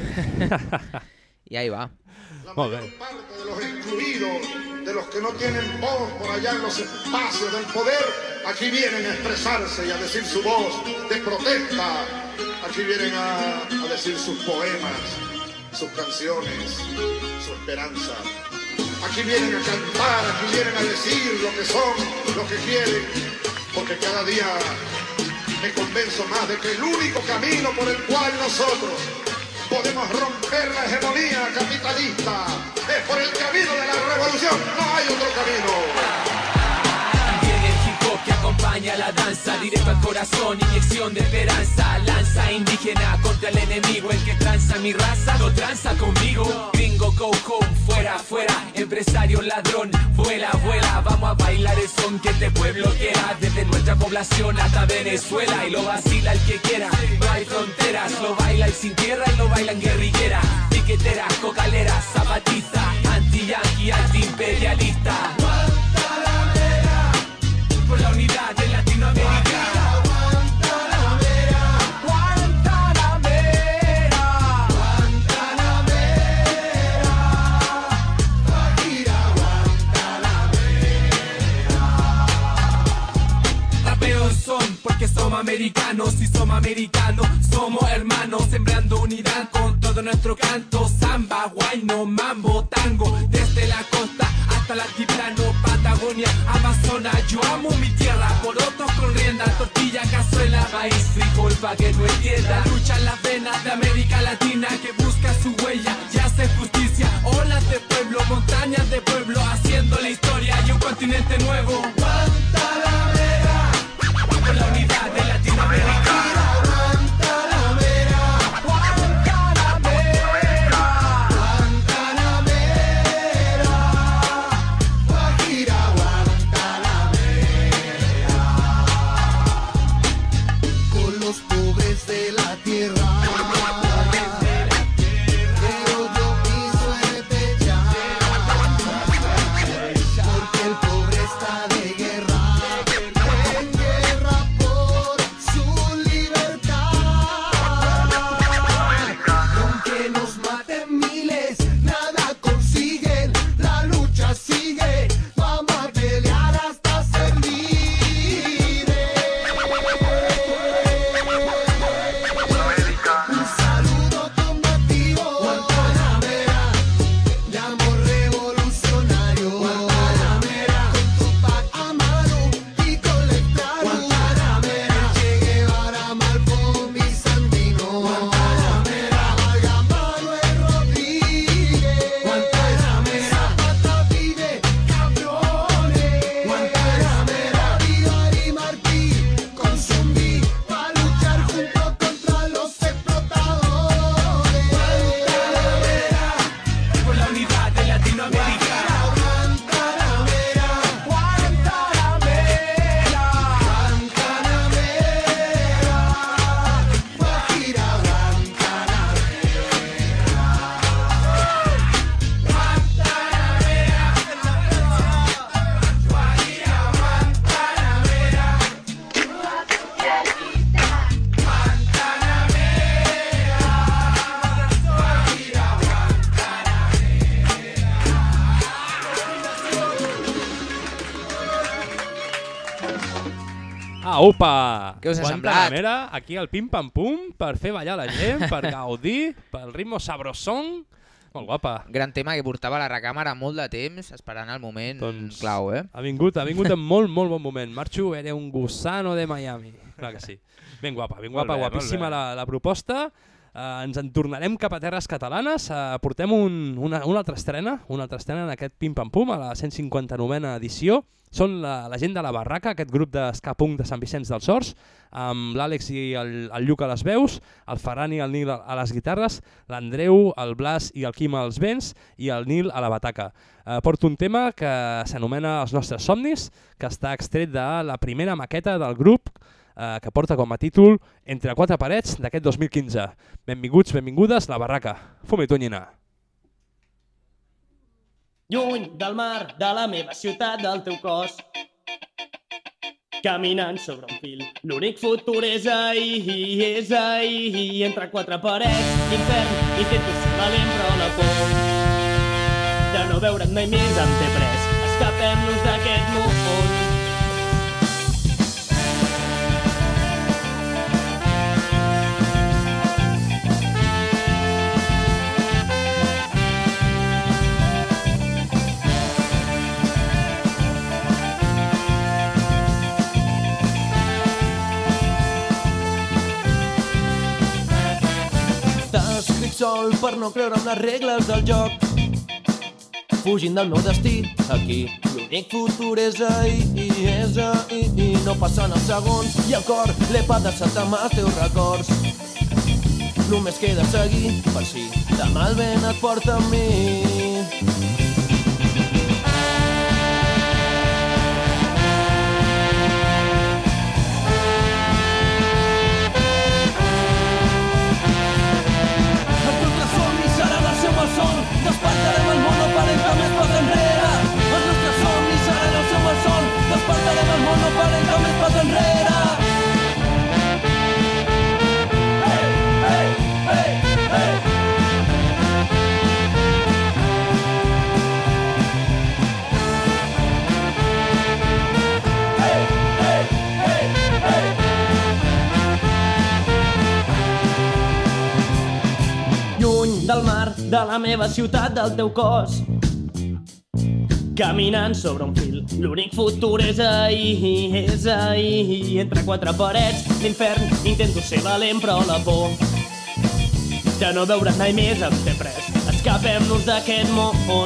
Speaker 4: I ahí va.
Speaker 15: La mayor parte de los excluidos, de los que no tienen voz por allá en los espacios del poder, aquí vienen a expresarse y a decir su voz de protesta. Aquí vienen a, a decir sus poemas, sus canciones, su esperanza. Aquí vienen a cantar, aquí vienen a decir lo que son, lo que quieren, porque cada día me convenzo más de que el único camino por el cual nosotros podemos romper la hegemonía capitalista es por el camino de la revolución, no hay otro camino.
Speaker 14: Viene el hip hop que acompaña la danza, directo al corazón, inyección de esperanza, lanza indígena contra el enemigo, el que tranza mi raza, no tranza conmigo. Gringo, go home, fuera, fuera, empresario, ladrón, vuela, vuela, vamos a bailar el son que este pueblo quiera, desde nuestra población hasta Venezuela, y lo vacila el que quiera, no hay fronteras, lo baila
Speaker 9: baila el sin tierra y lo bailan guerrillera, piquetera, cocalera, zapatista, anti-yanqui, anti-imperialista. Guantanamera, por la unidad de Latinoamérica. Porque somos americanos y somos americanos, somos hermanos, sembrando unidad con todo nuestro canto. Samba, guayno, mambo, tango, desde la costa hasta el altiplano, Patagonia, Amazonas. Yo amo mi tierra, porotos con rienda, tortilla, cazuela, maíz, frijol, pa' que no entienda. Lucha en las venas de América Latina que busca su huella y hace justicia. Olas de pueblo, montañas de pueblo, haciendo la historia y un continente nuevo. Guantanamera, por la unidad de Latinoamérica. Guantanamera, Guantanamera, Guantanamera, Guajira, Guantanamera.
Speaker 16: Con los pobres de la tierra.
Speaker 2: Aupa!
Speaker 4: Què us ha
Speaker 2: Guantanamera, aquí al pim-pam-pum, per fer ballar la gent, per gaudir, pel ritmo sabrosón. Molt guapa.
Speaker 4: Gran tema que portava la recàmera molt de temps, esperant el moment doncs clau, eh?
Speaker 2: Ha vingut, ha vingut en molt, molt bon moment. Marxo, era un gusano de Miami. Clar que sí. Ben guapa, ben guapa,
Speaker 3: bé,
Speaker 2: guapíssima la, la proposta. Uh, ens en tornarem cap a terres catalanes. Uh, portem un, una, una altra estrena, una altra estrena en aquest pim-pam-pum, a la cent cinquanta-novena edició. Són la, la gent de la Barraca, aquest grup d'esca punk de Sant Vicenç dels Horts, amb l'Àlex i el, el Lluc a les veus, el Ferran i el Nil a les guitarres, l'Andreu, el Blas i el Quim als vents i el Nil a la bataca. Eh, porto un tema que s'anomena Els nostres somnis, que està extret de la primera maqueta del grup, eh, que porta com a títol Entre quatre parets d'aquest dos mil quinze. Benvinguts, benvingudes, la Barraca. Fum-hi, Tonyina.
Speaker 17: Lluny del mar, de la meva ciutat, del teu cos, caminant sobre un fil. L'únic futur és ahir, és ahir. Entre quatre parets, l'infern, intento ser valent, però la por de no veure't mai més em té pres. Escapem-nos d'aquest món. Escric sol per no creure en les regles del joc, fugint del meu destí aquí. L'únic futur és ahir, és ahir. No passen els segons i el cor l'he pedaçat amb els teus records. Només queda seguir per si demà el vent et porta amb mi. del mar, de la meva ciutat, del teu cos. Caminant sobre un fil, l'únic futur és ahir, és ahir. Entre quatre parets, l'infern, intento ser valent però la por de no veure't mai més em té pres. Escapem-nos d'aquest món.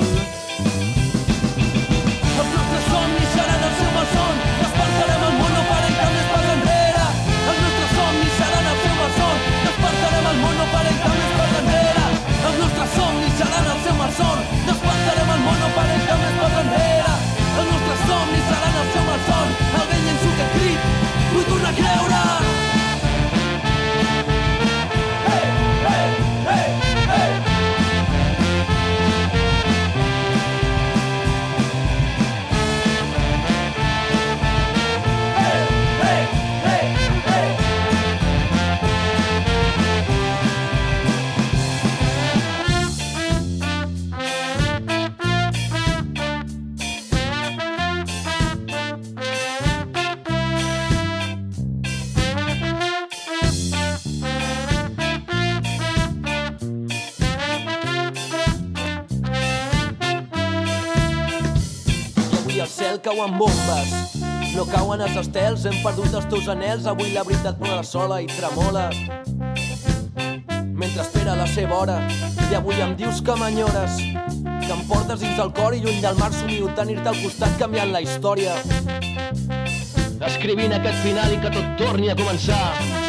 Speaker 17: Els nostres somnis seran el seu malson, despertarem el món, no farem cap més pas enrere. Els nostres somnis seran el seu malson, despertarem el món, no farem cap més pas enrere. Els nostres somnis seran el seu malson, despertarem el món, no farem cap més pas enrere. Els nostres somnis seran el seu malson, el vell llenço que crit, vull tornar a creure. Cauen bombes, no cauen els estels, hem perdut els teus anels, avui la veritat plora sola i tremola. Mentre espera la seva hora, i avui em dius que m'enyores, que em portes dins del cor i lluny del mar somio tenir-te al costat canviant la història. Escrivint aquest final i que tot torni a començar.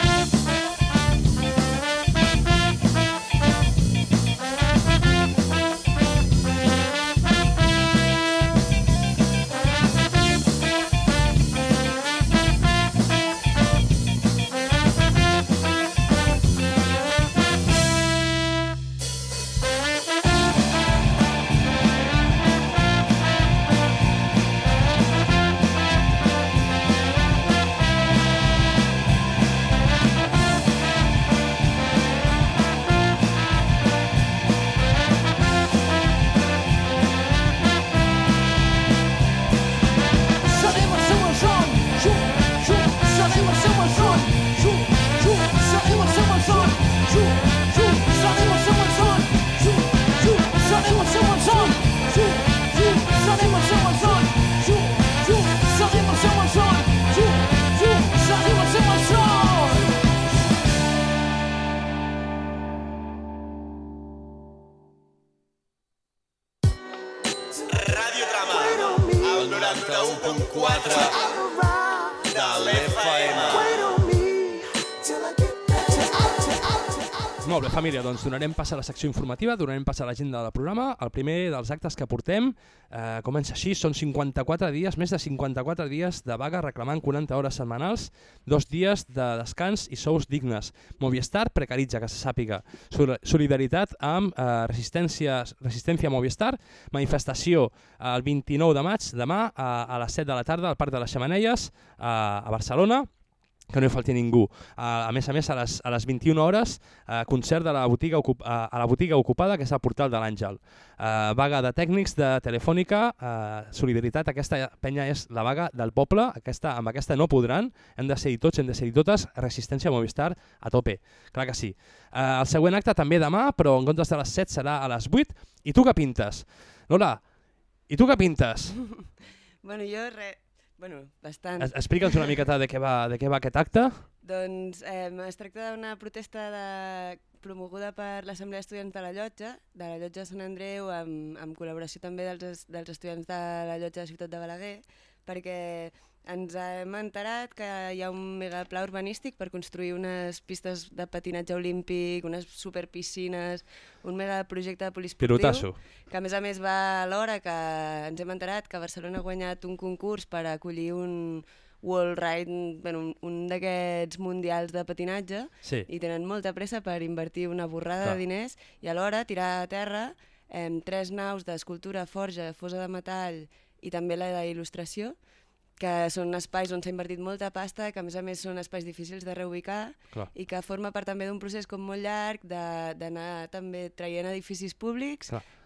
Speaker 2: Molt bé, família, doncs donarem pas a la secció informativa, donarem pas a l'agenda del programa. El primer dels actes que portem eh, comença així, són cinquanta-quatre dies, més de cinquanta-quatre dies de vaga reclamant quaranta hores setmanals, dos dies de descans i sous dignes. Movistar precaritza, que se sàpiga. Solidaritat amb eh, resistència, resistència Movistar, manifestació el vint-i-nou de maig, demà a, a les set de la tarda al Parc de les Xemeneies a, a Barcelona, que no hi falti ningú. A, a més a més, a les, a les vint-i-una hores, eh, concert de la botiga ocup, a, a la botiga ocupada, que és el Portal de l'Àngel. Eh, vaga de tècnics de Telefònica, eh, solidaritat, aquesta penya és la vaga del poble, aquesta, amb aquesta no podran, hem de ser-hi tots, hem de ser-hi totes, resistència Movistar a tope, clar que sí. Eh, el següent acte també demà, però en comptes de les set serà a les vuit. I tu què pintes? Lola, i tu què pintes?
Speaker 18: Bueno, jo res... Bueno, bastant.
Speaker 2: Explica'ns una miqueta de què va, de què va aquest acte.
Speaker 18: Doncs eh, es tracta d'una protesta de... promoguda per l'Assemblea d'Estudiants de la Llotja, de la Llotja de Sant Andreu, amb, amb col·laboració també dels, dels estudiants de la Llotja de Ciutat de Balaguer, perquè ens hem enterat que hi ha un megapla urbanístic per construir unes pistes de patinatge olímpic, unes superpiscines, un megaprojecte de poliesportiu,
Speaker 2: Pilotasso.
Speaker 18: que a més a més va alhora que ens hem enterat que Barcelona ha guanyat un concurs per acollir un World Ride, bueno, un, un d'aquests mundials de patinatge,
Speaker 2: sí.
Speaker 18: I tenen molta pressa per invertir una borrada
Speaker 2: Clar.
Speaker 18: de diners i alhora tirar a terra eh, tres naus d'escultura, forja, fosa de metall i també la d'il·lustració, que són espais on s'ha invertit molta pasta, que a més a més són espais difícils de reubicar. Clar. I que forma part també d'un procés com molt llarg d'anar també traient edificis públics. Clar.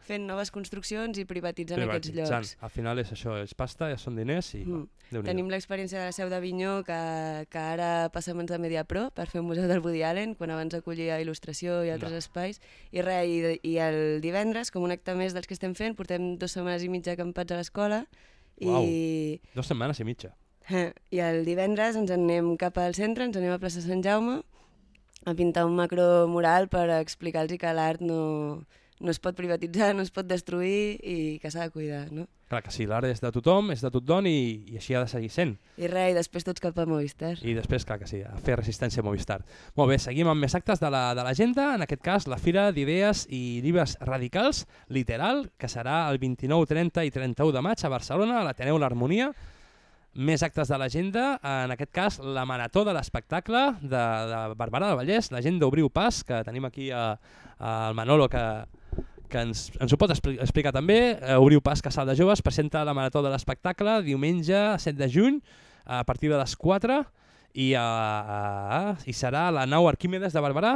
Speaker 18: fent noves construccions i privatitzant, privatitzant aquests llocs.
Speaker 2: Al final és això, és pasta, ja són diners i... Mm.
Speaker 18: Tenim l'experiència de la Seu d'Avinyó, que, que ara passa a mans de Mediapro per fer un museu del Woody Allen, quan abans acollia il·lustració i altres no. espais. I, re, i, I el divendres, com un acte més dels que estem fent, portem dues setmanes i mitja acampats a l'escola.
Speaker 2: Uau,
Speaker 18: i...
Speaker 2: dues setmanes i mitja.
Speaker 18: I el divendres ens anem cap al centre, ens anem a plaça Sant Jaume a pintar un macro mural per explicar-los que l'art no... no es pot privatitzar, no es pot destruir i que s'ha de cuidar, no?
Speaker 2: Clar que sí, l'art és de tothom, és de tothom i, i així ha de seguir sent.
Speaker 18: I res, i després tots cap a Movistar.
Speaker 2: I després, clar que sí, a fer resistència a Movistar. Molt bé, seguim amb més actes de l'agenda, en aquest cas la Fira d'Idees i Llibres Radicals, literal, que serà el vint-i-nou, trenta i trenta-u de maig a Barcelona, a l'Ateneu l'Harmonia. Més actes de l'agenda, en aquest cas la Marató de l'Espectacle de, de Barberà del Vallès, l'agenda Obriu Pas, que tenim aquí a, a el Manolo que... que ens, ens ho pot explicar també. Obriu Pas Casal de Joves presenta la Marató de l'Espectacle diumenge set de juny a partir de les quatre i, a, a, i serà a la nau Arquímedes de Barberà.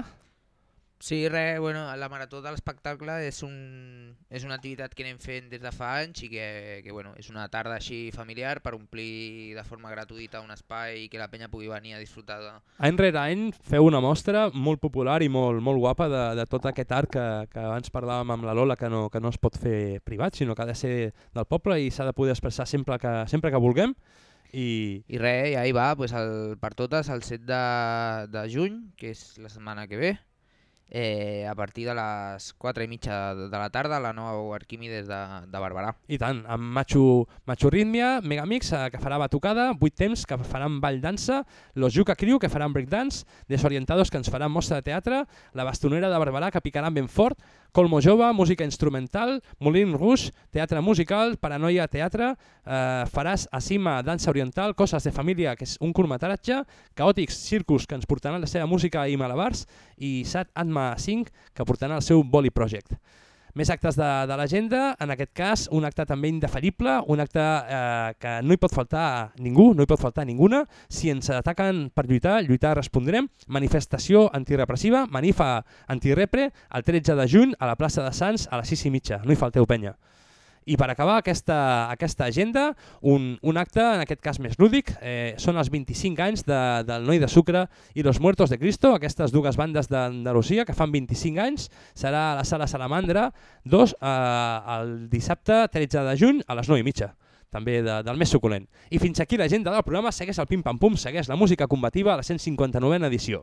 Speaker 4: Sí, res, bueno, la Marató de l'Espectacle és, un, és una activitat que anem fent des de fa anys i que, que bueno, és una tarda així familiar per omplir de forma gratuïta un espai i que la penya pugui venir a disfrutar de...
Speaker 2: Any rere any feu una mostra molt popular i molt, molt guapa de, de tot aquest art que, que abans parlàvem amb la Lola, que no, que no es pot fer privat, sinó que ha de ser del poble i s'ha de poder expressar sempre que, sempre que vulguem. I,
Speaker 4: I res, i ahí va, pues el, per totes, el set de, de juny, que és la setmana que ve, Eh, a partir de les quatre i mitja de la tarda a la nova Arquímedes de, de Barberà.
Speaker 2: I tant, amb Macho, Macho Rhythmia, Megamix, eh, que farà batucada, vuit temps, que faran ball dansa, Los Yuca Crew, que faran breakdance, Desorientados, que ens faran mostra de teatre, La Bastonera de Barberà, que picaran ben fort, Colmo Jove, música instrumental, Moulin Rouge, teatre musical, Paranoia teatre, eh, Faràs Acima, dansa oriental, Coses de família, que és un curtmetratge, Caòtics Circus, que ens portaran la seva música i malabars, i Sat Atma cinc, que portaran el seu Boli Project. Més actes de, de l'agenda, en aquest cas un acte també indeferible, un acte eh, que no hi pot faltar ningú, no hi pot faltar ninguna. Si ens ataquen per lluitar, lluitar respondrem. Manifestació antirepressiva, Manifa Antirepre, el tretze de juny a la plaça de Sants a les sis i mitja. No hi falteu, penya. I per acabar aquesta, aquesta agenda, un, un acte, en aquest cas més lúdic, eh, són els vint-i-cinc anys de, del Noi de Sucre i Los Muertos de Cristo, aquestes dues bandes d'Andalusia que fan vint-i-cinc anys, serà a la Sala Salamandra dos eh, el dissabte tretze de juny a les nou i mitja, també de, del més suculent. I fins aquí l'agenda del programa, segueix el Pim Pam Pum, segueix la música combativa a la cent cinquanta-novena edició.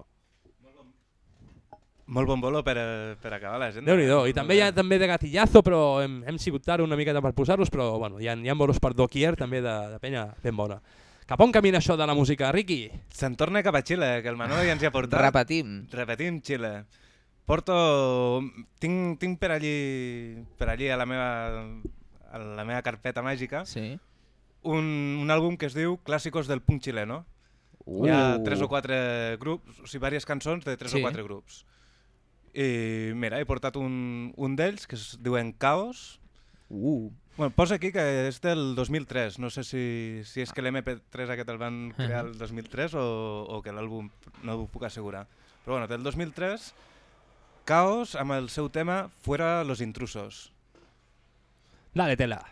Speaker 3: Molt bon bolo per, per acabar l'agenda.
Speaker 2: Déu-n'hi-do, i també hi ha també de gatillazo, però hem, hem sigut tard una miqueta per posar-los, però bueno, hi ha, hi ha bolos per doquier també de, de penya ben bona. Cap on camina això de la música, Riqui?
Speaker 3: Se'n torna cap a Xile, que el Manolo ja ens hi ha portat.
Speaker 4: Repetim.
Speaker 3: Repetim Xile. Porto... Tinc, tinc per allí, per allí a la meva, a la meva carpeta màgica
Speaker 4: sí.
Speaker 3: un, un àlbum que es diu Clàssicos del Punk Chileno.
Speaker 4: Uh.
Speaker 3: Hi ha tres o quatre grups, o sigui, diverses cançons de tres
Speaker 4: sí.
Speaker 3: o quatre grups. I mira, he portat un, un d'ells que es diuen Caos.
Speaker 4: Uh.
Speaker 3: Bueno, posa aquí que és del dos mil tres, no sé si, si és que l'M P tres aquest el van crear el dos mil tres o, o que l'àlbum no ho puc assegurar. Però bueno, del dos mil tres, Caos amb el seu tema Fuera los intrusos.
Speaker 2: Dale, tela.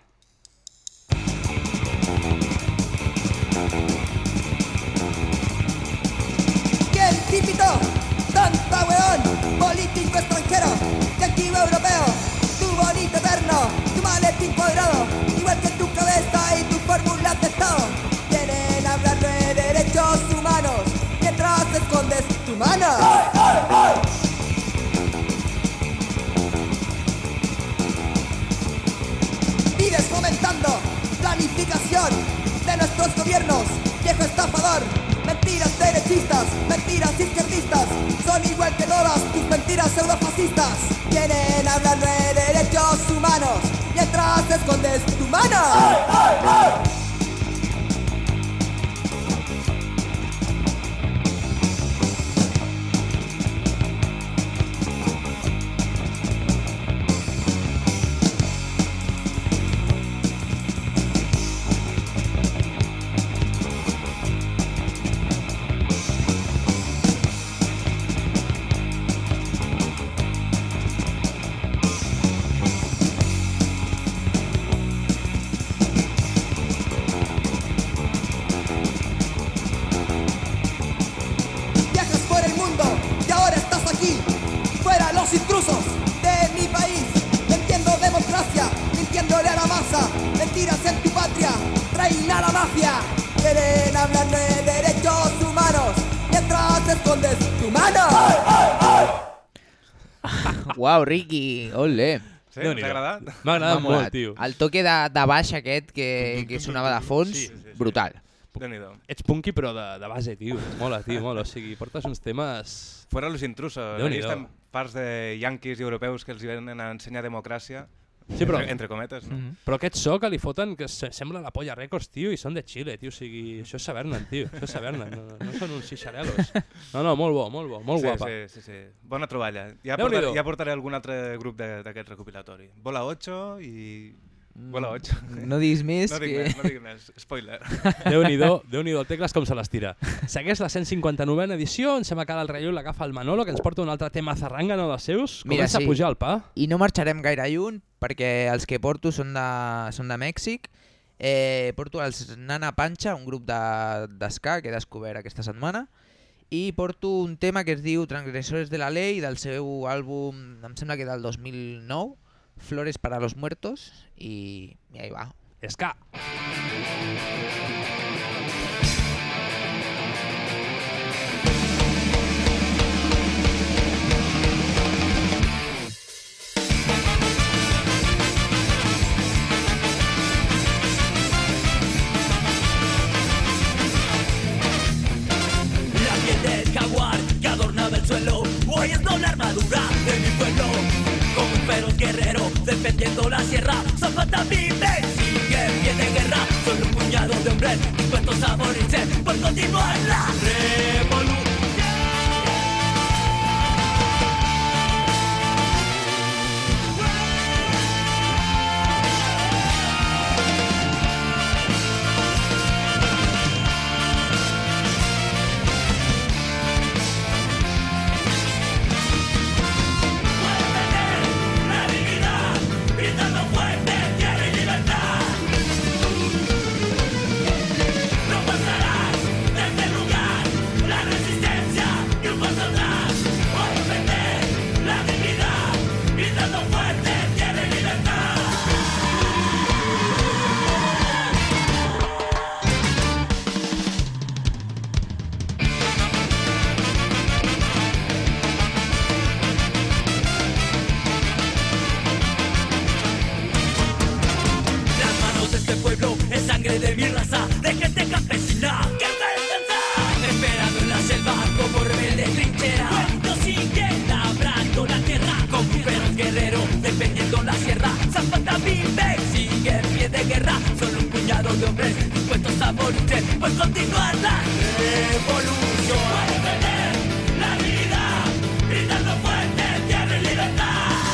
Speaker 19: ¿Quién típico? Tonta weón, político extranjero, yanquivo europeo, tu bonito eterno, tu maletín cuadrado, igual que tu cabeza y tu fórmula de estado. Quieren hablar de derechos humanos, mientras escondes tu mano. ¡Ay, ay, ay! Vives fomentando planificación de nuestros gobiernos, viejo estafador. Mentiras derechistas, mentiras izquierdistas, son igual que todas tus mentiras pseudofascistas. Quieren hablar de derechos humanos, mientras escondes tu mano. ¡Ay, ay, ay! intrusos de mi país, vendiendo democracia, mintiéndole a la masa, mentiras en tu patria, reina la mafia. Quieren hablarme de derechos humanos mientras escondes tu mano.
Speaker 4: Uau, Ricky, olé.
Speaker 3: Sí, t'ha agradat?
Speaker 2: M'ha agradat molt, tio.
Speaker 4: El toque de, de baix aquest que, que sonava de fons,
Speaker 2: Sí, sí, sí.
Speaker 4: brutal.
Speaker 3: Déu-n'hi-do.
Speaker 2: Ets punky però de, de base, tio. Mola, tio, mola. O sigui, portes uns temes...
Speaker 3: Fuera los intrusos. Aquí
Speaker 2: Déu-n'hi-do.
Speaker 3: estan parts de yanquis i europeus que els venen a ensenyar democràcia,
Speaker 2: Sí, però,
Speaker 3: entre, entre cometes. No?
Speaker 2: mm-hmm. Però aquest so que li foten, que se, sembla la Polla Records, tio, i són de Xile, tio, o sigui, això és Sabernan, tio, això és Sabernan, no, no són uns xixarelos. No, no, molt bo, molt bo, molt
Speaker 3: sí,
Speaker 2: guapa.
Speaker 3: Sí, sí, sí. Bona troballa. Ja,
Speaker 2: Déu-n'hi-do.
Speaker 3: portaré, ja portaré algun altre grup de- d'aquest recopilatori. Bola ocho i... Bola ocho.
Speaker 4: No diguis més
Speaker 3: No dic
Speaker 4: que-
Speaker 3: més, no dic més. Spoiler.
Speaker 2: Déu-n'hi-do, Déu-n'hi-do, el Tecles com se les tira. Segueix la cent cinquanta-novena edició, em sembla que ara el relleu l'agafa el Manolo, que ens porta un altre tema zarrangano dels seus.
Speaker 4: Mira,
Speaker 2: Comença
Speaker 4: sí.
Speaker 2: a pujar el pa.
Speaker 4: I no marxarem gaire lluny perquè els que porto són de, són de Mèxic. Eh, porto els Nana Pancha, un grup de- d'esca que he descobert aquesta setmana. I porto un tema que es diu Transgresores de la Ley, del seu àlbum, em sembla que del dos mil nou, Flores para los Muertos, i, i ahí va.
Speaker 2: Ska.
Speaker 13: La piel del jaguar que adornaba el suelo hoy es doble armadura de mi pueblo. Como un feroz guerrero defendiendo la sierra, Zapata vive, sigue en pie de guerra. Solo un puñado de hombres dispuestos a morirse por continuar la revolución. Gritando fuerte, tierra y libertad. No pasarás de este lugar la resistencia y un paso atrás. Por defender la dignidad, gritando fuerte, tierra y libertad. Las manos de este pueblo es sangre de mi raza, de gente campesina que está descansada, esperando en la selva como rebelde trinchera. Cuando siguen labrando la tierra como un feroz guerrero defendiendo la sierra. Zapata vive, sigue en pie de guerra. Solo un puñado de hombres dispuestos a morirse por continuar la revolución. Por defender la vida, gritando fuerte, tierra y libertad.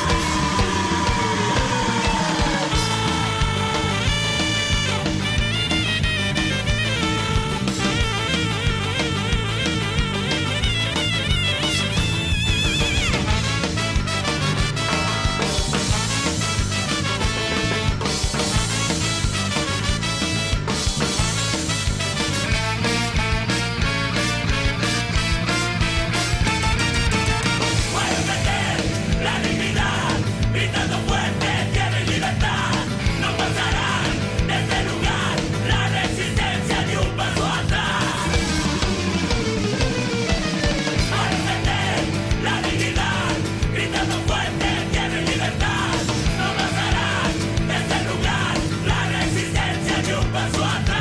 Speaker 13: La dignidad, gritando fuerte, tierra y libertad. No pasarán de este lugar la resistencia ni un paso atrás. Para defender la dignidad, gritando fuerte, tierra y libertad. No pasarán de este lugar la resistencia ni un paso atrás.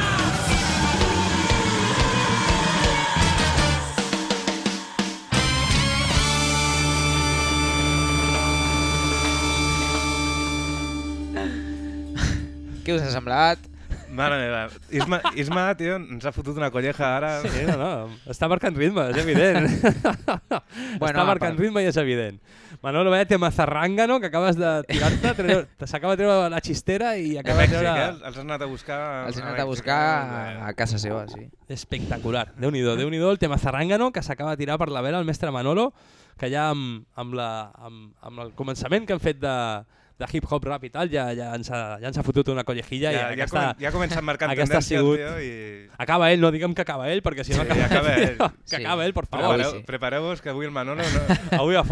Speaker 4: Què us ha semblat?
Speaker 3: Mare meva. Isma, Isma, tio, ens ha fotut una colleja ara.
Speaker 2: Sí, no, no. Està marcant ritme, és evident.
Speaker 4: Bueno,
Speaker 2: Està marcant
Speaker 4: apa.
Speaker 2: ritme i és evident. Manolo, vaya tema zarrangano que acabes de tirar-te, treure- s'acaba de treure la xistera i acaba de
Speaker 3: Mèxic,
Speaker 2: treure...
Speaker 3: eh? Els has anat a buscar...
Speaker 4: Els he anat a
Speaker 3: Mèxic,
Speaker 4: buscar
Speaker 3: eh?
Speaker 4: a, a casa seva, sí.
Speaker 2: Espectacular. Déu-n'hi-do, Déu-n'hi-do, el tema zarrangano que s'acaba de tirar per la vela el mestre Manolo, que ja amb, amb, la, amb, amb el començament que han fet de, de hip-hop rap i tal, ja, ja, ens ha, ja ens ha fotut una collejilla.
Speaker 3: Ja-
Speaker 2: i
Speaker 3: ja
Speaker 2: aquesta,
Speaker 3: comen- ja ha començat marcant
Speaker 2: aquesta ha
Speaker 3: tendència el
Speaker 2: sigut...
Speaker 3: tio i-
Speaker 2: Acaba ell, no diguem que acaba ell, perquè si no
Speaker 3: Sí,
Speaker 2: acaba
Speaker 3: acaba ell.
Speaker 2: Que acaba ell, per favor.
Speaker 3: Prepareu- Prepareu-vos que avui el Manolo... No...
Speaker 2: Avui va fort.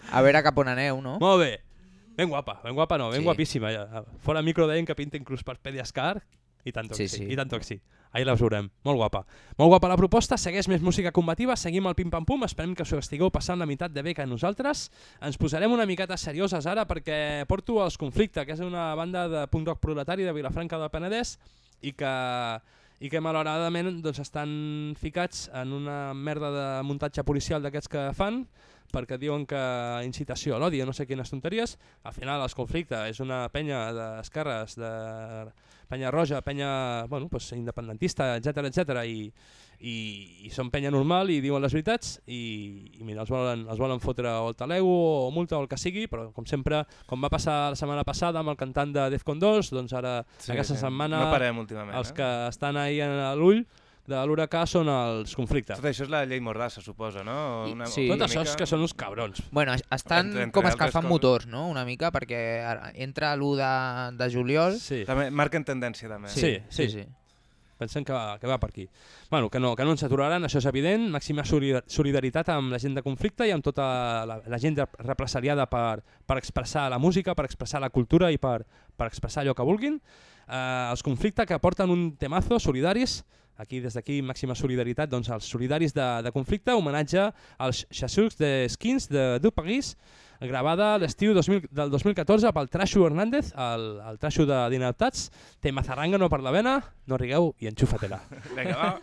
Speaker 4: A veure cap on aneu, no?
Speaker 2: Molt bé. Ben guapa, ben guapa no, ben
Speaker 4: Sí.
Speaker 2: guapíssima. Ja. Fora micro deien que pinta inclús per Pediascar i tant que
Speaker 4: Sí,
Speaker 2: sí,
Speaker 4: sí.
Speaker 2: i tant que sí. Ahir la veurem. Molt guapa. Molt guapa la proposta, segueix més música combativa, seguim el pim-pam-pum, esperem que us ho estigueu passant la meitat de bé que nosaltres. Ens posarem una miqueta serioses ara perquè porto Els Conflicte, que és una banda de punk rock proletari de Vilafranca del Penedès i que, i que malauradament doncs, estan ficats en una merda de muntatge policial d'aquests que fan, perquè diuen que incitació a l'odi, no sé quines tonteries. Al final Els Conflicte és una penya d'esquerres, de penya roja, penya bueno, pues, independentista, etcètera, etcètera, i, i, i són penya normal i diuen les veritats i, i mira, els volen, els volen fotre o el taleu o multa o el que sigui, però com sempre, com va passar la setmana passada amb el cantant de Defcon dos, doncs ara
Speaker 3: Sí,
Speaker 2: aquesta
Speaker 3: sí.
Speaker 2: setmana
Speaker 3: No parem últimament,
Speaker 2: els
Speaker 3: eh?
Speaker 2: que estan ahí a l'ull de l'huracà són Els Conflicte.
Speaker 3: Tot això és la llei Mordassa, suposa, no?
Speaker 2: I,
Speaker 3: Una,
Speaker 2: sí.
Speaker 3: una
Speaker 2: Tot això
Speaker 3: mica...
Speaker 2: és que són uns cabrons.
Speaker 4: Bueno, estan
Speaker 3: Entre- entre
Speaker 4: com
Speaker 3: altres
Speaker 4: escalfant
Speaker 3: coses.
Speaker 4: motors, no? Una mica, perquè ara entra l'u de, de juliol.
Speaker 2: Sí.
Speaker 3: També marquen tendència, també.
Speaker 2: Sí, sí, sí. Pensem que va, que va per aquí. Bueno, que no, que no ens aturaran, això és evident. Màxima solidar- solidaritat amb la gent de conflicte i amb tota la, la gent de- represaliada per, per expressar la música, per expressar la cultura i per, per expressar allò que vulguin. Eh, els conflictes que porten un temazo, Solidaris, aquí des d'aquí màxima solidaritat doncs, als solidaris de, de conflicte, homenatge als Chasseurs de Skins de Du Paris, gravada l'estiu dos mil del dos mil catorze pel Trashu Hernández, el, el Trashu de Dinaltats. Té mazarrangano per la vena, no rigueu i enxufa-te-la.
Speaker 3: Vinga, va.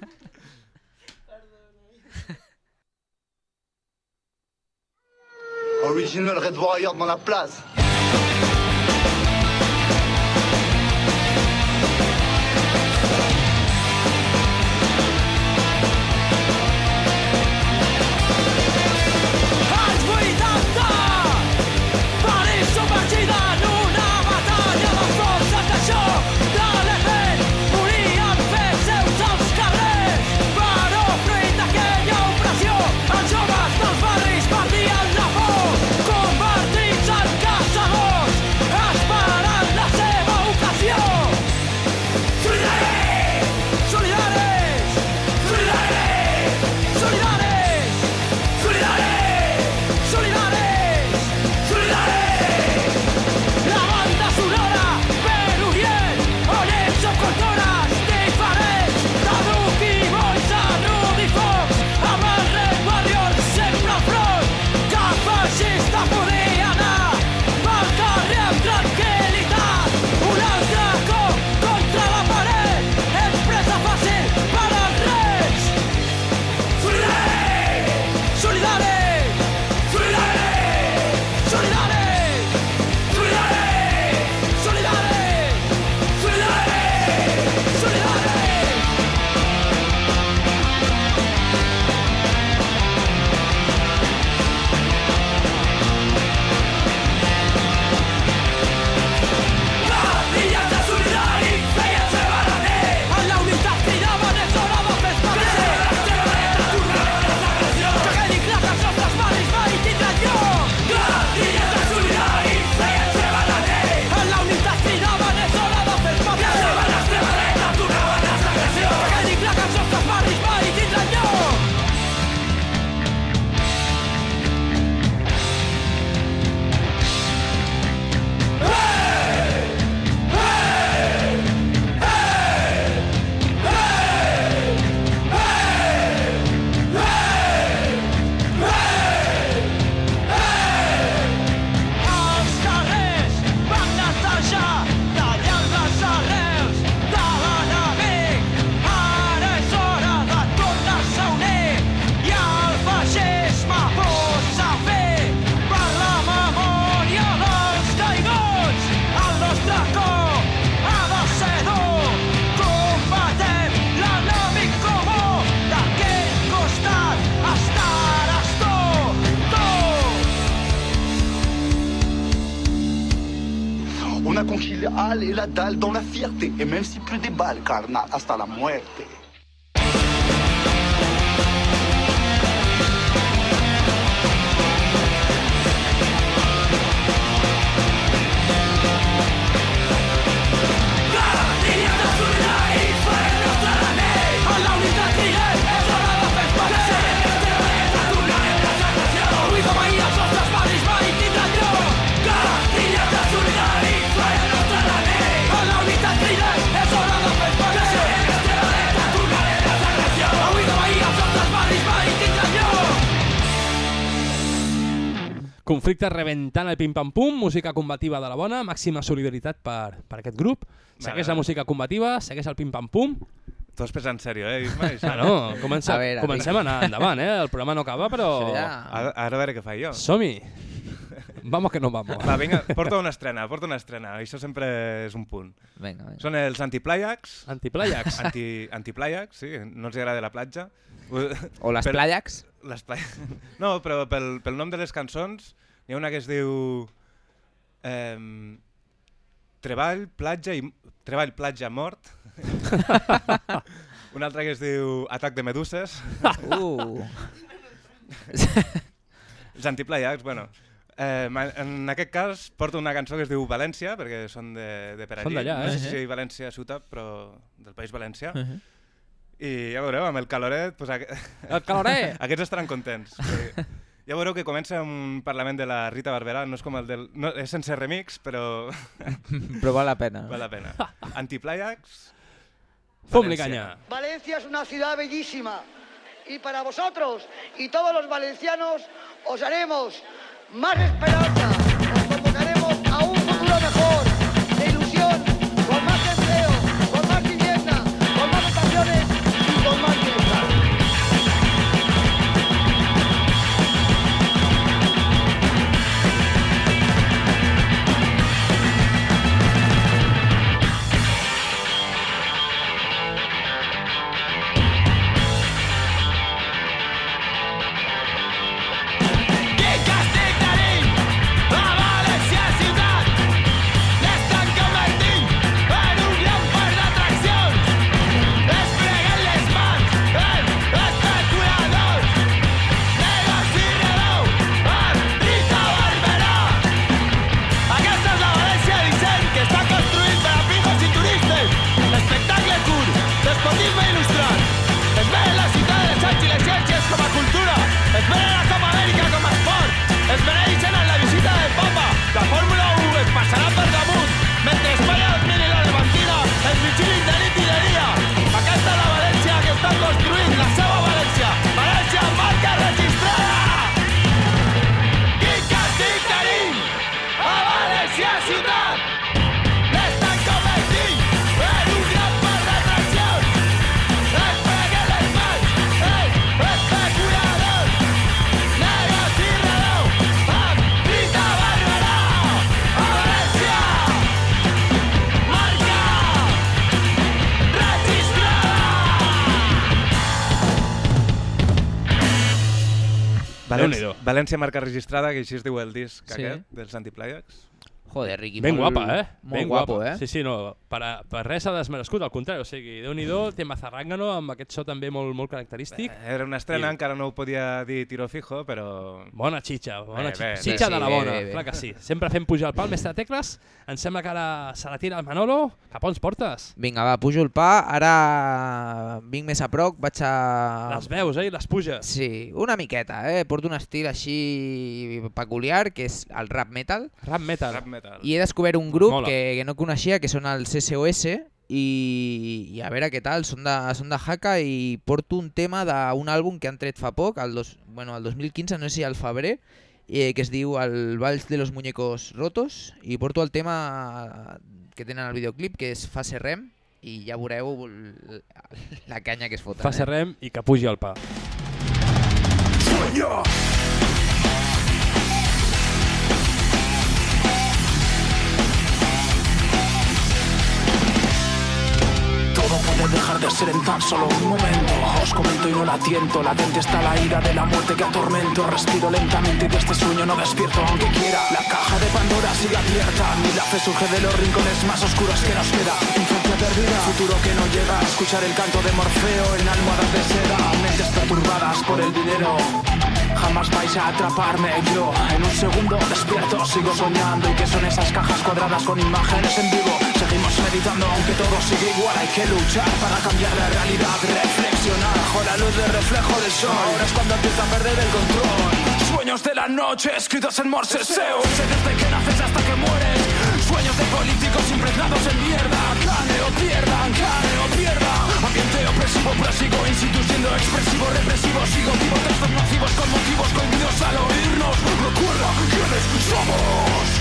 Speaker 20: Original Red Warrior dans la place.
Speaker 13: Als vuitanta, París submergida en una batalla de forces de xoc de l'Efen volien fer seus als carrers, però fruit d'aquella opressió els joves dels barris perdien la por, convertits en caçadors, esperant la seva ocasió. Solidaris! Solidaris! Solidaris! Solidaris! Solidaris! Solidaris! Solidaris! La banda sonora per Orient, on ells són cultures diferents, de Duc i Boys a Rudy Fox, amb el Red Warrior sempre al front, que feixista podia anar pel carrer amb tranquil·litat, un altre cop contra la paret, és presa fàcil per als reis. Solidaris! Solidaris! Solidaris! Solidaris! Solidaris! Solidaris! Solidaris! Solidaris! Guerrillas de solidaris feien seva la nit. En la unitat cridaven és hora de fer espavilar. Que quedi clar que els nostres barris mai tindran lloc. Guerrilles de solidaris feien seva la nit. En la unitat cridaven és hora de fer espavilar. L'extrema dreta donaven les agressions. Que quedi clar que els nostres barris mai tindran lloc. Els carrers van netejar, tallant les arrels de l'enemic. Ara és hora de tornar-se a unir i el feixisme posa fi per la memòria dels caiguts. El nostre cop ha de ser dur. Combatem l'enemic comú. D'aquell costat estaràs tu, tu.
Speaker 20: On a conquis les halles et la dalle dans la fierté. Et même si plus des balles, carnal, hasta la muerte.
Speaker 13: Guerrillas de solidaris feien nostra la nit. En la unitat criden és hora de fer espavilar. L'extrema dreta donarem les agressions. Avui com ahir els nostres barris mai
Speaker 2: conflicte reventant el pim-pam-pum, música combativa de la bona, màxima solidaritat per, per aquest grup. Segueix la música combativa, segueix el pim-pam-pum.
Speaker 3: Tu has pensat en sèrio, eh?
Speaker 2: Ah, no, comença, a veure, comencem a anar endavant, eh? El programa no acaba, però...
Speaker 3: Ara, ara a veure què faig jo.
Speaker 2: Som-hi. Vamos que no vamos.
Speaker 3: Va, vinga, porta una estrena, porta una estrena. Això sempre és un punt.
Speaker 4: Vinga, vinga.
Speaker 3: Són els Antiplàyacs.
Speaker 2: Antiplàyacs?
Speaker 3: Anti, antiplàyacs, sí, no els agrada la platja.
Speaker 4: O les plàyacs?
Speaker 3: Les plàyacs. No, però pel, pel nom de les cançons hi ha una que es diu... Eh, Treball, platja i... Treball, platja, mort. Una altra que es diu Atac de meduses.
Speaker 4: Uh.
Speaker 3: Els Antiplàyacs, bueno... Eh, en aquest cas porto una cançó que es diu València, perquè són de, de per allí.
Speaker 2: Són d'allà, eh?
Speaker 3: No sé si València ciutat, però del País Valencià.
Speaker 2: Uh -huh.
Speaker 3: I ja veureu, amb el caloret... Pues, aqu...
Speaker 2: El caloret!
Speaker 3: Aquests estaran contents. Sí. Ja veureu que comença amb un parlament de la Rita Barberà, no és com el del... No, és sense remix, però...
Speaker 4: Però val la pena.
Speaker 3: Val la pena. Antiplàyacs...
Speaker 2: Fum-li canya.
Speaker 21: Valencia es una ciudad bellísima y para vosotros y todos los valencianos os haremos más esperanza, os convocaremos a un futuro mejor, de ilusión, con más empleo, con más vivienda, con más votaciones y con más bienestar.
Speaker 3: València, València marca registrada, que així es diu el disc
Speaker 4: sí.
Speaker 3: aquest, dels Antiplàyacs.
Speaker 4: Joder, Riqui,
Speaker 2: ben
Speaker 4: molt,
Speaker 2: guapa, eh?
Speaker 4: Molt
Speaker 2: ben
Speaker 4: guapo,
Speaker 2: guapa.
Speaker 4: eh?
Speaker 2: Sí, sí, no, per, a, per res s'ha desmerescut, al contrari, o sigui, Déu-n'hi-do, tema zarrangano, amb aquest so també molt, molt característic.
Speaker 3: Bé, era una estrena, I... encara no ho podia dir tiro fijo, però...
Speaker 2: Bona xitxa, bona
Speaker 3: bé,
Speaker 2: xitxa,
Speaker 3: bé,
Speaker 2: xitxa
Speaker 4: bé,
Speaker 2: de la
Speaker 4: sí,
Speaker 2: bona,
Speaker 4: bé, bé, bé.
Speaker 2: clar que sí. Sempre fem pujar el pal, mestre Tecles, em sembla que ara se la tira el Manolo, cap on ens portes?
Speaker 4: Vinga, va, pujo el pa, ara vinc més a prop, vaig a...
Speaker 2: Les veus, eh, i les puges.
Speaker 4: Sí, una miqueta, eh? Porto un estil així peculiar, que és el rap metal.
Speaker 2: Rap metal.
Speaker 3: Rap metal.
Speaker 4: I he descobert un grup
Speaker 2: Mola.
Speaker 4: que, que no coneixia, que són els S O S, i, i a veure què tal, són de, són de Jaca, i porto un tema d'un àlbum que han tret fa poc, el, dos, bueno, el dos mil quinze, no sé si al febrer, eh, que es diu El Vals de los Muñecos Rotos, i porto el tema que tenen al videoclip, que és Fase Rem, i ja veureu la canya que es foten.
Speaker 2: Fase
Speaker 4: eh?
Speaker 2: Rem i que pugi el pa.
Speaker 11: Sueño. Todo puede dejar de ser en tan solo un momento. Os comento y no la tiento. Latente está la ira de la muerte que atormento. Respiro lentamente y de este sueño no despierto aunque quiera. La caja de Pandora sigue abierta. Mi la fe surge de los rincones más oscuros que nos queda. Infancia perdida, futuro que no llega. Escuchar el canto de Morfeo en almohadas de seda. Mentes perturbadas por el dinero. Jamás vais a atraparme yo. En un segundo despierto, sigo soñando. ¿Y qué son esas cajas cuadradas con imágenes en vivo? Seguimos meditando aunque todo sigue igual. Hay que luchar para cambiar la realidad. Reflexionar bajo la luz del reflejo del sol. Ahora es cuando empieza a perder el control. Sueños de la noche escritos en morseseo. Sé desde que naces hasta que mueres. Sueños de políticos impregnados en mierda. Gane o pierdan, gane o pierda. Ambiente opresivo, prosigo. In situ siendo expresivo, represivo. Sigo vivo, textos nocivos.
Speaker 5: masivos con motivos cohibidos al oírnos. Recuerda quiénes somos.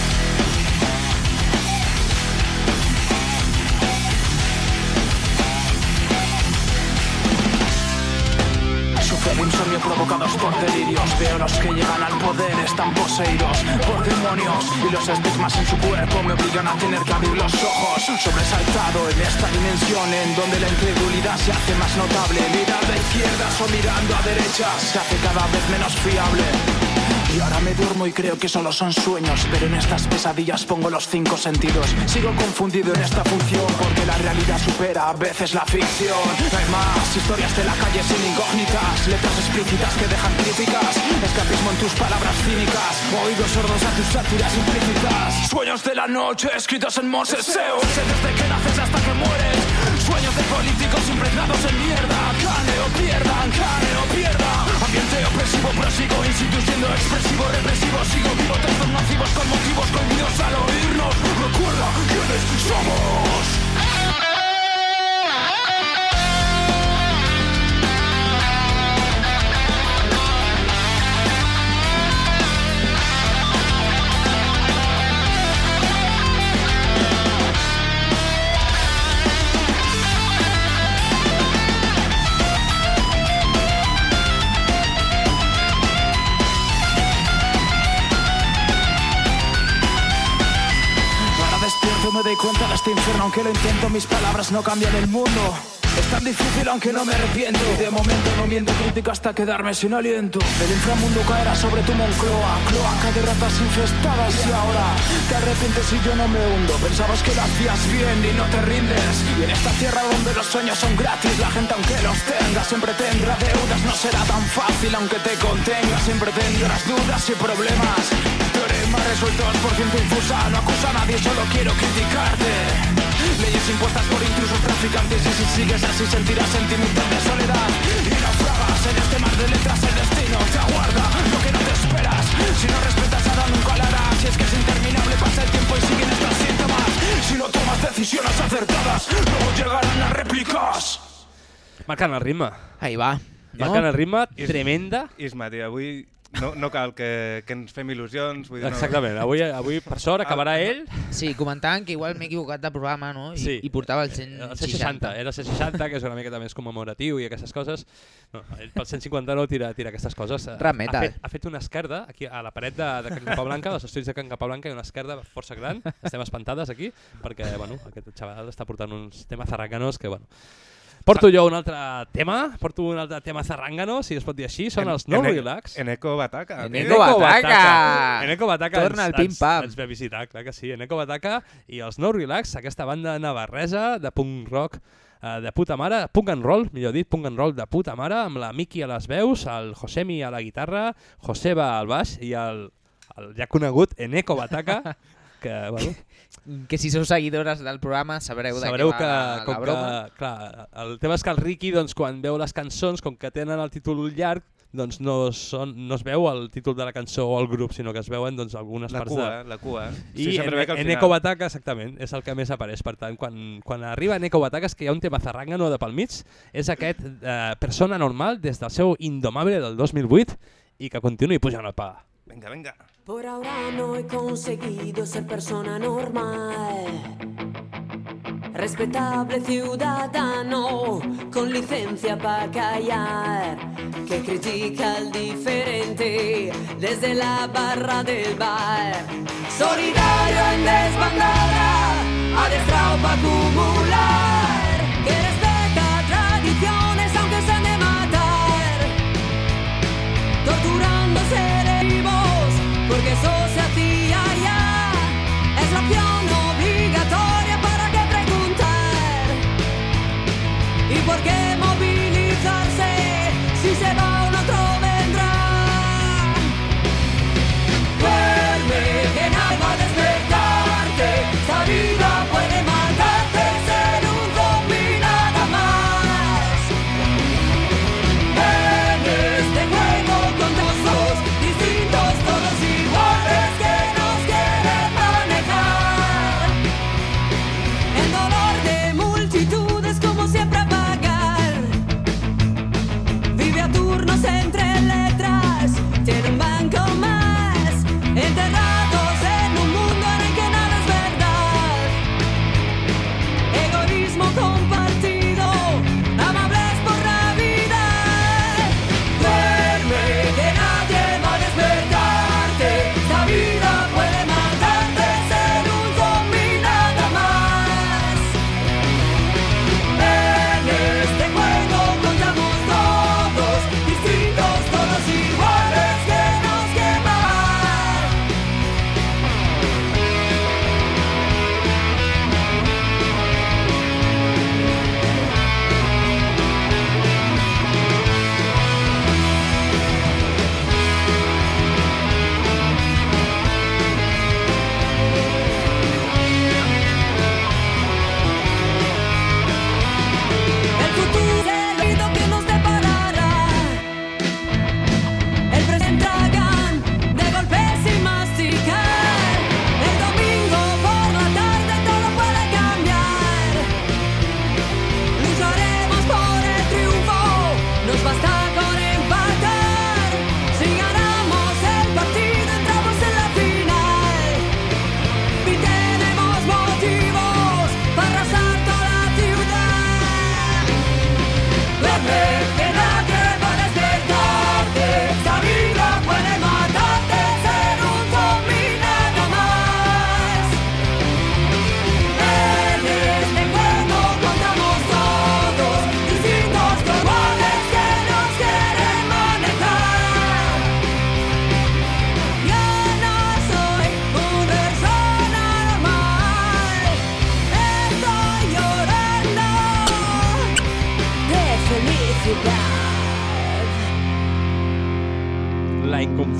Speaker 5: Sufro de insomnio provocados por delirios. Veo los que llegan al poder están poseídos por demonios, y los estigmas en su cuerpo me obligan a tener que abrir los ojos. Sobresaltado en esta dimensión en donde la incredulidad se hace más notable. Mirar de izquierdas o mirando a derechas se hace cada vez menos fiable. Y ahora me duermo y creo que solo son sueños, pero en estas pesadillas pongo los cinco sentidos. Sigo confundido en esta función porque la realidad supera a veces la ficción. No hay más historias de la calle sin incógnitas, letras explícitas que dejan críticas, escapismo en tus palabras cínicas, oídos sordos a tus sátiras implícitas. Sueños de la noche escritos en morseseo, desde que naces hasta que mueres. Sueños de políticos impregnados en mierda. Gane o pierdan, gane o pierda. Ambiente opresivo, prosigo, instituyendo expresivo, represivo. Sigo vivo, textos nocivos con motivos cohibidos al oírnos. Recuerda quiénes somos. Me doy cuenta de este infierno, aunque lo intento, mis palabras no cambian el mundo. Es tan difícil aunque no me arrepiento. De momento no miento, crítica hasta quedarme sin aliento. El inframundo caerá sobre tu Moncloa, cloaca de ratas infestadas. Y ahora te arrepientes y yo no me hundo. Pensabas que lo hacías bien y no te rindes. Y en esta tierra donde los sueños son gratis, la gente aunque los tenga siempre tendrá deudas. No será tan fácil aunque te contenga, siempre tendrás dudas y problemas. Teoremas resueltos por ciencia infusa, no acusa a nadie, solo quiero criticarte. Leyes impuestas por intrusos traficantes, y si sigues así sentirás sentimientos de soledad. Y naufragas en este mar de letras, el destino te aguarda lo que no te esperas. Si no respetas a nada nunca lo harás. Si es que es interminable, pasa el tiempo y siguen estos síntomas. Si no tomas decisiones acertadas, luego llegarán las réplicas.
Speaker 2: Marcant el ritme.
Speaker 4: Ahí va.
Speaker 2: Marcant
Speaker 4: No?
Speaker 2: el ritme, tremenda.
Speaker 3: Isma, tio, avui no, no cal que, que ens fem il·lusions. Vull dir, no...
Speaker 2: Exactament, avui, avui per sort acabarà ell.
Speaker 4: Sí, comentaven que igual m'he equivocat de programa, no? I,
Speaker 2: Sí.
Speaker 4: i portava el cent
Speaker 2: El
Speaker 4: seixanta.
Speaker 2: cent seixanta, era el cent seixanta, que és una miqueta més commemoratiu i aquestes coses. No, ell pel cent cinquanta-nou tira, tira aquestes coses.
Speaker 4: Rap metal.
Speaker 2: Ha fet, ha fet una esquerda, aquí a la paret de, de Can Capablanca, dels estudis de Can Capablanca, hi ha una esquerda força gran. Estem espantades aquí, perquè bueno, aquest xaval està portant uns temes zarranganos que, bueno... Porto jo un altre tema, porto un altre tema zarrangano, si es pot dir així, són els No Relax.
Speaker 3: Eneco Bataca.
Speaker 4: Eneco Bataca!
Speaker 2: Eneco Bataca
Speaker 4: Torna
Speaker 2: ens,
Speaker 4: el pim-pam.
Speaker 2: ens, ens ve a visitar, clar que sí. Eneco Bataca i els No Relax, aquesta banda navarresa de punk rock uh, de puta mare, punk and roll, millor dit, punk and roll de puta mare, amb la Miki a les veus, el Josemi a la guitarra, Joseba al baix i el, el ja conegut Eneco Bataca, que, bueno...
Speaker 4: Que si sou seguidores del programa sabreu,
Speaker 2: Sabreu
Speaker 4: de què
Speaker 2: que,
Speaker 4: va la,
Speaker 2: com
Speaker 4: la broma.
Speaker 2: que, clar, el tema és que el Ricky, doncs, quan veu les cançons, com que tenen el títol llarg, doncs no, són, no es veu el títol de la cançó o el grup, sinó que es veuen doncs, algunes
Speaker 3: La
Speaker 2: parts
Speaker 3: cua,
Speaker 2: de...
Speaker 3: la cua.
Speaker 2: I
Speaker 3: Sí, sempre
Speaker 2: en,
Speaker 3: ve que al
Speaker 2: en
Speaker 3: final-
Speaker 2: Eco Bataca, exactament, és el que més apareix. Per tant, quan, quan arriba en Eco Bataca és que hi ha un tema zarrangano de pel mig, és aquest eh, Persona Normal des del seu Indomable del dos mil vuit i que continuï pujant el pa.
Speaker 3: Venga, venga.
Speaker 6: Por ahora no he conseguido ser persona normal, respetable ciudadano con licencia para callar, que critica al diferente desde la barra del bar, solidario en desbandada, adestrado para acumular, que respeta tradiciones aunque sean de matar, torturando seres vivos porque eso se hacía ya, es la opción obligatoria, para qué preguntar y por qué movilizarse si se va un otro vendrá. Duerme que nada va a despertarte, esta vida puede matarte.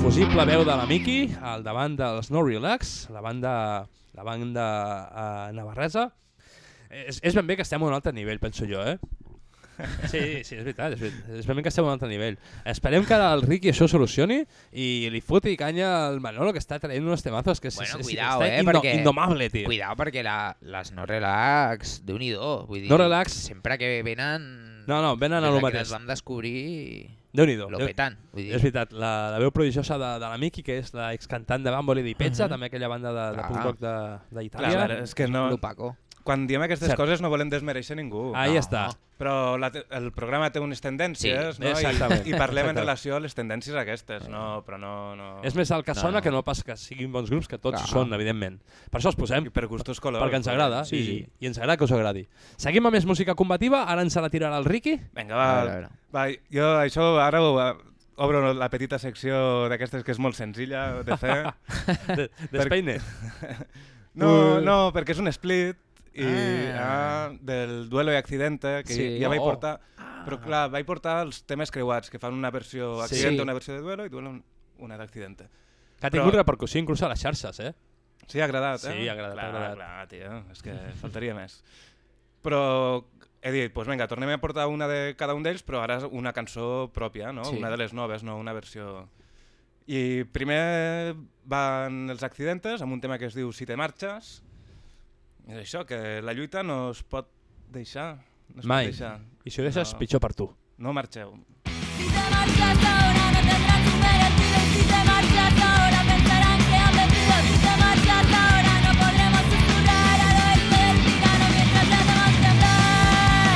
Speaker 2: inconfusible veu de la Miki al davant dels No Relax, la banda, la banda uh, navarresa. És, és ben bé que estem a un altre nivell, penso jo, eh? Sí, sí, és veritat, és veritat. És ben bé que estem a un altre nivell. Esperem que el Ricky això solucioni i li foti canya al Manolo, que està traient unos temazos que
Speaker 4: bueno,
Speaker 2: és,
Speaker 4: cuidao,
Speaker 2: està
Speaker 4: eh,
Speaker 2: indo,
Speaker 4: perquè,
Speaker 2: indomable, tio.
Speaker 4: Cuidao, perquè la, les No Relax, Déu-n'hi-do. Vull dir,
Speaker 2: No Relax.
Speaker 4: Sempre que venen...
Speaker 2: No, no, venen a lo
Speaker 4: des que
Speaker 2: mateix.
Speaker 4: les vam descobrir...
Speaker 2: Déu-n'hi-do.
Speaker 4: Lo petant. Vull dir.
Speaker 2: És veritat, la, la veu prodigiosa de, de la Miki, que és la excantant de Bamboli di Pezza, uh -huh. també aquella banda de, de punk rock d'Itàlia.
Speaker 3: Clar, és que no... Quan diem aquestes Cert. coses no volem desmereixer ningú.
Speaker 2: Ahí
Speaker 3: no,
Speaker 2: està.
Speaker 3: No. Però la el programa té unes tendències,
Speaker 2: sí,
Speaker 3: no?
Speaker 2: exactament.
Speaker 3: I, i parlem
Speaker 2: Exactament.
Speaker 3: en relació a les tendències aquestes, no, però no... no...
Speaker 2: És més el que sona
Speaker 3: no.
Speaker 2: que no pas que siguin bons grups, que tots
Speaker 3: Clar.
Speaker 2: són, evidentment. Per això els posem.
Speaker 3: I per gustos colors.
Speaker 2: Perquè ens agrada,
Speaker 3: sí,
Speaker 2: i,
Speaker 3: sí.
Speaker 2: i ens agrada que us agradi. Seguim amb més música combativa, ara ens la tirarà el Ricky.
Speaker 3: Vinga, va,
Speaker 2: a veure.
Speaker 3: va jo això ara ho, obro la petita secció d'aquestes que és molt senzilla de fer.
Speaker 2: de, Despeine.
Speaker 3: no, no, perquè és un split i ah. Ah, del Duelo i Accidente, que sí. ja vaig portar, ah. però clar, vaig portar els temes creuats, que fan una versió Accidente, sí. una versió de Duelo i Duelo una d'Accidente.
Speaker 2: Que ha tingut però... repercussió inclús a les xarxes, eh?
Speaker 3: Sí, ha agradat,
Speaker 2: sí,
Speaker 3: eh?
Speaker 2: Sí, ha agradat,
Speaker 3: clar,
Speaker 2: ha agradat.
Speaker 3: Clar, tio, és que faltaria més. Però he dit, doncs vinga, tornem a portar una de cada un d'ells, però ara una cançó pròpia, no? Sí. Una de les noves, no una versió... I primer van els Accidentes amb un tema que es diu Si te marxes. És això, que la lluita no es pot deixar. No es
Speaker 2: Mai.
Speaker 3: Pot deixar.
Speaker 2: I si ho deixes,
Speaker 3: no.
Speaker 2: pitjor per tu.
Speaker 3: No marxeu.
Speaker 6: Si te marchas ahora no tendrás un merecido y si te marchas ahora pensarán que has vencido. Si te marchas ahora no podremos susurrar al oeste del tirano mientras le hacemos temblar.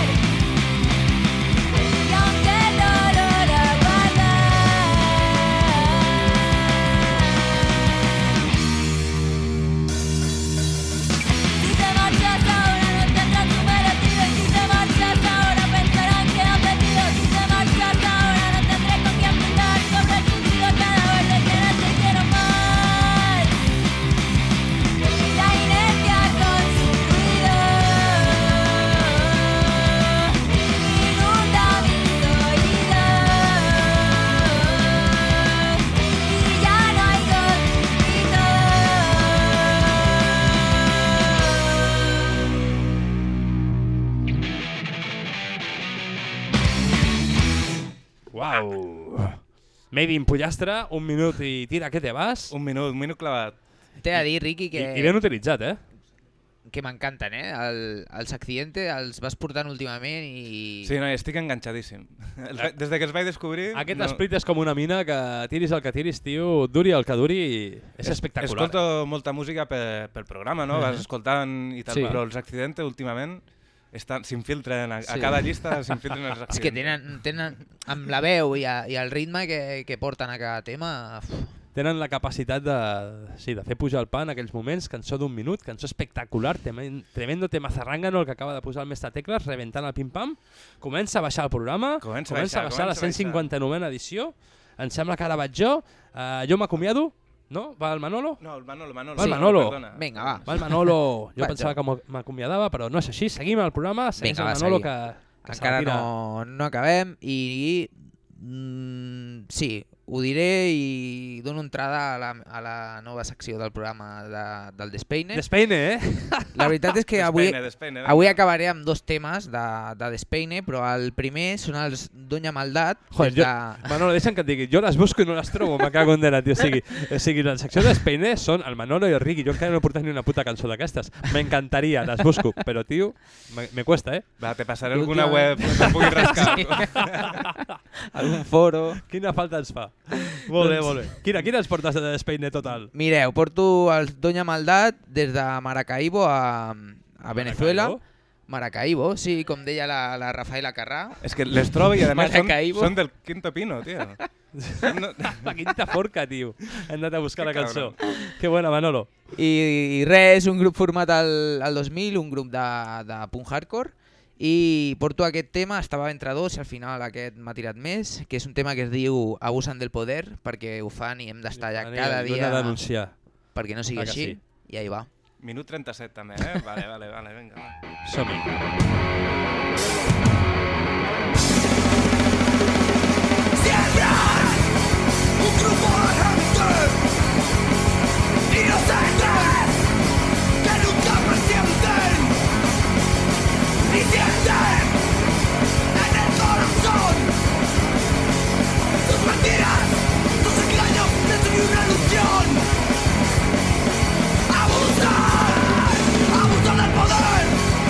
Speaker 6: Y aunque el dolor aguarda, si te marchas ahora no tendrás un merecido y si te marchas ahora pensarán que has vencido. Si te marchas ahora no tendré con quién brindar sobre tu vida cadáver de quienes te hicieron mal. La inercia con su ruido inunda mis oídos y ya no hay
Speaker 2: Uau! Made in Pollastre, un minut i tira que te vas.
Speaker 3: Un minut, un minut clavat.
Speaker 4: T'he de dir, Ricky, que...
Speaker 2: I, i ben utilitzat, eh?
Speaker 4: Que m'encanten, eh? El, els Accidente els vas portant últimament i...
Speaker 3: Sí, no, estic enganxadíssim. Des de que els vaig descobrir...
Speaker 2: Aquest
Speaker 3: no...
Speaker 2: split és com una mina que tiris el que tiris, tio, duri el que duri, és
Speaker 3: es,
Speaker 2: espectacular.
Speaker 3: Escolto molta música per, pel programa, no? Vas escoltant i tal,
Speaker 2: Sí.
Speaker 3: però els Accidente últimament s'infiltren, a,
Speaker 4: Sí.
Speaker 3: a cada llista s'infiltren els Accidente.
Speaker 4: És que tenen, tenen amb la veu i, a, i el ritme que, que porten a cada tema... Uf.
Speaker 2: Tenen la capacitat de, sí, de fer pujar el pa en aquells moments, cançó d'un minut, cançó espectacular, temen, tremendo tema zarrangano el que acaba de posar el mestre Tecles, rebentant el pim-pam, comença a baixar el programa,
Speaker 3: Comença
Speaker 2: comença,
Speaker 3: a baixar,
Speaker 2: a baixar la
Speaker 3: comença a
Speaker 2: cent cinquanta-novena edició, em sembla que ara vaig jo, uh, jo m'acomiado, no? Va el Manolo?
Speaker 3: No, el Manolo, el Manolo.
Speaker 2: Va el
Speaker 3: Sí,
Speaker 2: Manolo.
Speaker 3: perdona.
Speaker 4: Vinga, va.
Speaker 2: Va el Manolo. Jo
Speaker 4: Vaig
Speaker 2: pensava
Speaker 4: jo.
Speaker 2: que m'acomiadava, però no és així. Seguim el programa, segueix
Speaker 4: Vinga,
Speaker 2: el
Speaker 4: va,
Speaker 2: Manolo
Speaker 4: seguim.
Speaker 2: que, que
Speaker 4: Encara
Speaker 2: se la tira.
Speaker 4: no, no acabem i... Mm, sí, ho diré i dono entrada a la, a la nova secció del programa de, del Despeine.
Speaker 2: Despeine, eh?
Speaker 4: La veritat és que avui,
Speaker 3: Despeine, Despeine, vinga.
Speaker 4: avui acabaré amb dos temes de, de Despeine, però el primer són els Doña Maldat.
Speaker 2: Joder,
Speaker 4: des
Speaker 2: jo,
Speaker 4: de...
Speaker 2: Manolo, deixa'm que et digui, jo les busco i no les trobo, me cago en dena, tio. O sigui, o sigui, la secció de Despeine són el Manolo i el Ricky. Jo encara no he portat ni una puta cançó d'aquestes. M'encantaria, les busco, però, tio, me, me cuesta, eh?
Speaker 3: Va, te passaré alguna web que pugui rascar.
Speaker 4: Sí. Algun foro.
Speaker 2: Quina falta ens fa. Molt bé, molt bé. Quina, quina ens portes de Despeine total?
Speaker 4: Mireu, porto els Doña Maldat des de Maracaibo a, a Venezuela. Maracaibo, sí, com deia la, la Rafaela Carrà.
Speaker 3: És que les trobo i a més són,
Speaker 4: Maracaibo.
Speaker 3: són del Quinto Pino, tio. No...
Speaker 2: La quinta forca, tio. Hem anat a buscar la cançó. Que bona, Manolo.
Speaker 4: I, i res, un grup format al, al dos mil, un grup de, de punk hardcore, i porto aquest tema, estava entre dos i al final aquest m'ha tirat més, que és un tema que es diu Abusen del poder, perquè ho fan i hem d'estar allà cada
Speaker 2: Ho hem
Speaker 4: dia
Speaker 2: de denunciar.
Speaker 4: perquè no sigui
Speaker 2: Clar que
Speaker 4: així,
Speaker 2: sí.
Speaker 4: i ahí va.
Speaker 3: Minut trenta-set també, eh? Vale, vale, vale, vinga. Va.
Speaker 2: Som-hi.
Speaker 13: Siembran un grupo de inocentes que nunca presienten ni sienten en el corazón tus mentiras, tus engaños, dentro de una ilusión. Abusan, abusan del poder.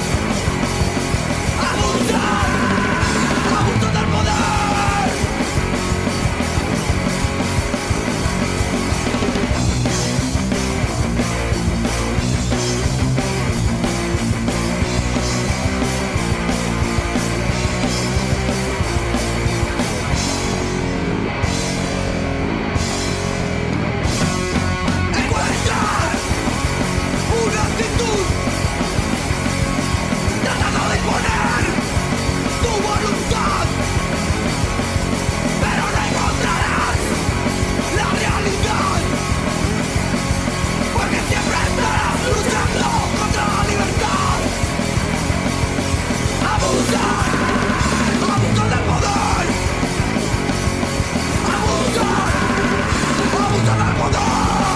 Speaker 13: Abusan, abusan del poder. Una actitud tratando de imponer tu voluntad, pero no encontrarás la realidad, porque siempre estarás luchando contra la libertad. Abusan, abusan del poder. Abusan, abusan del poder.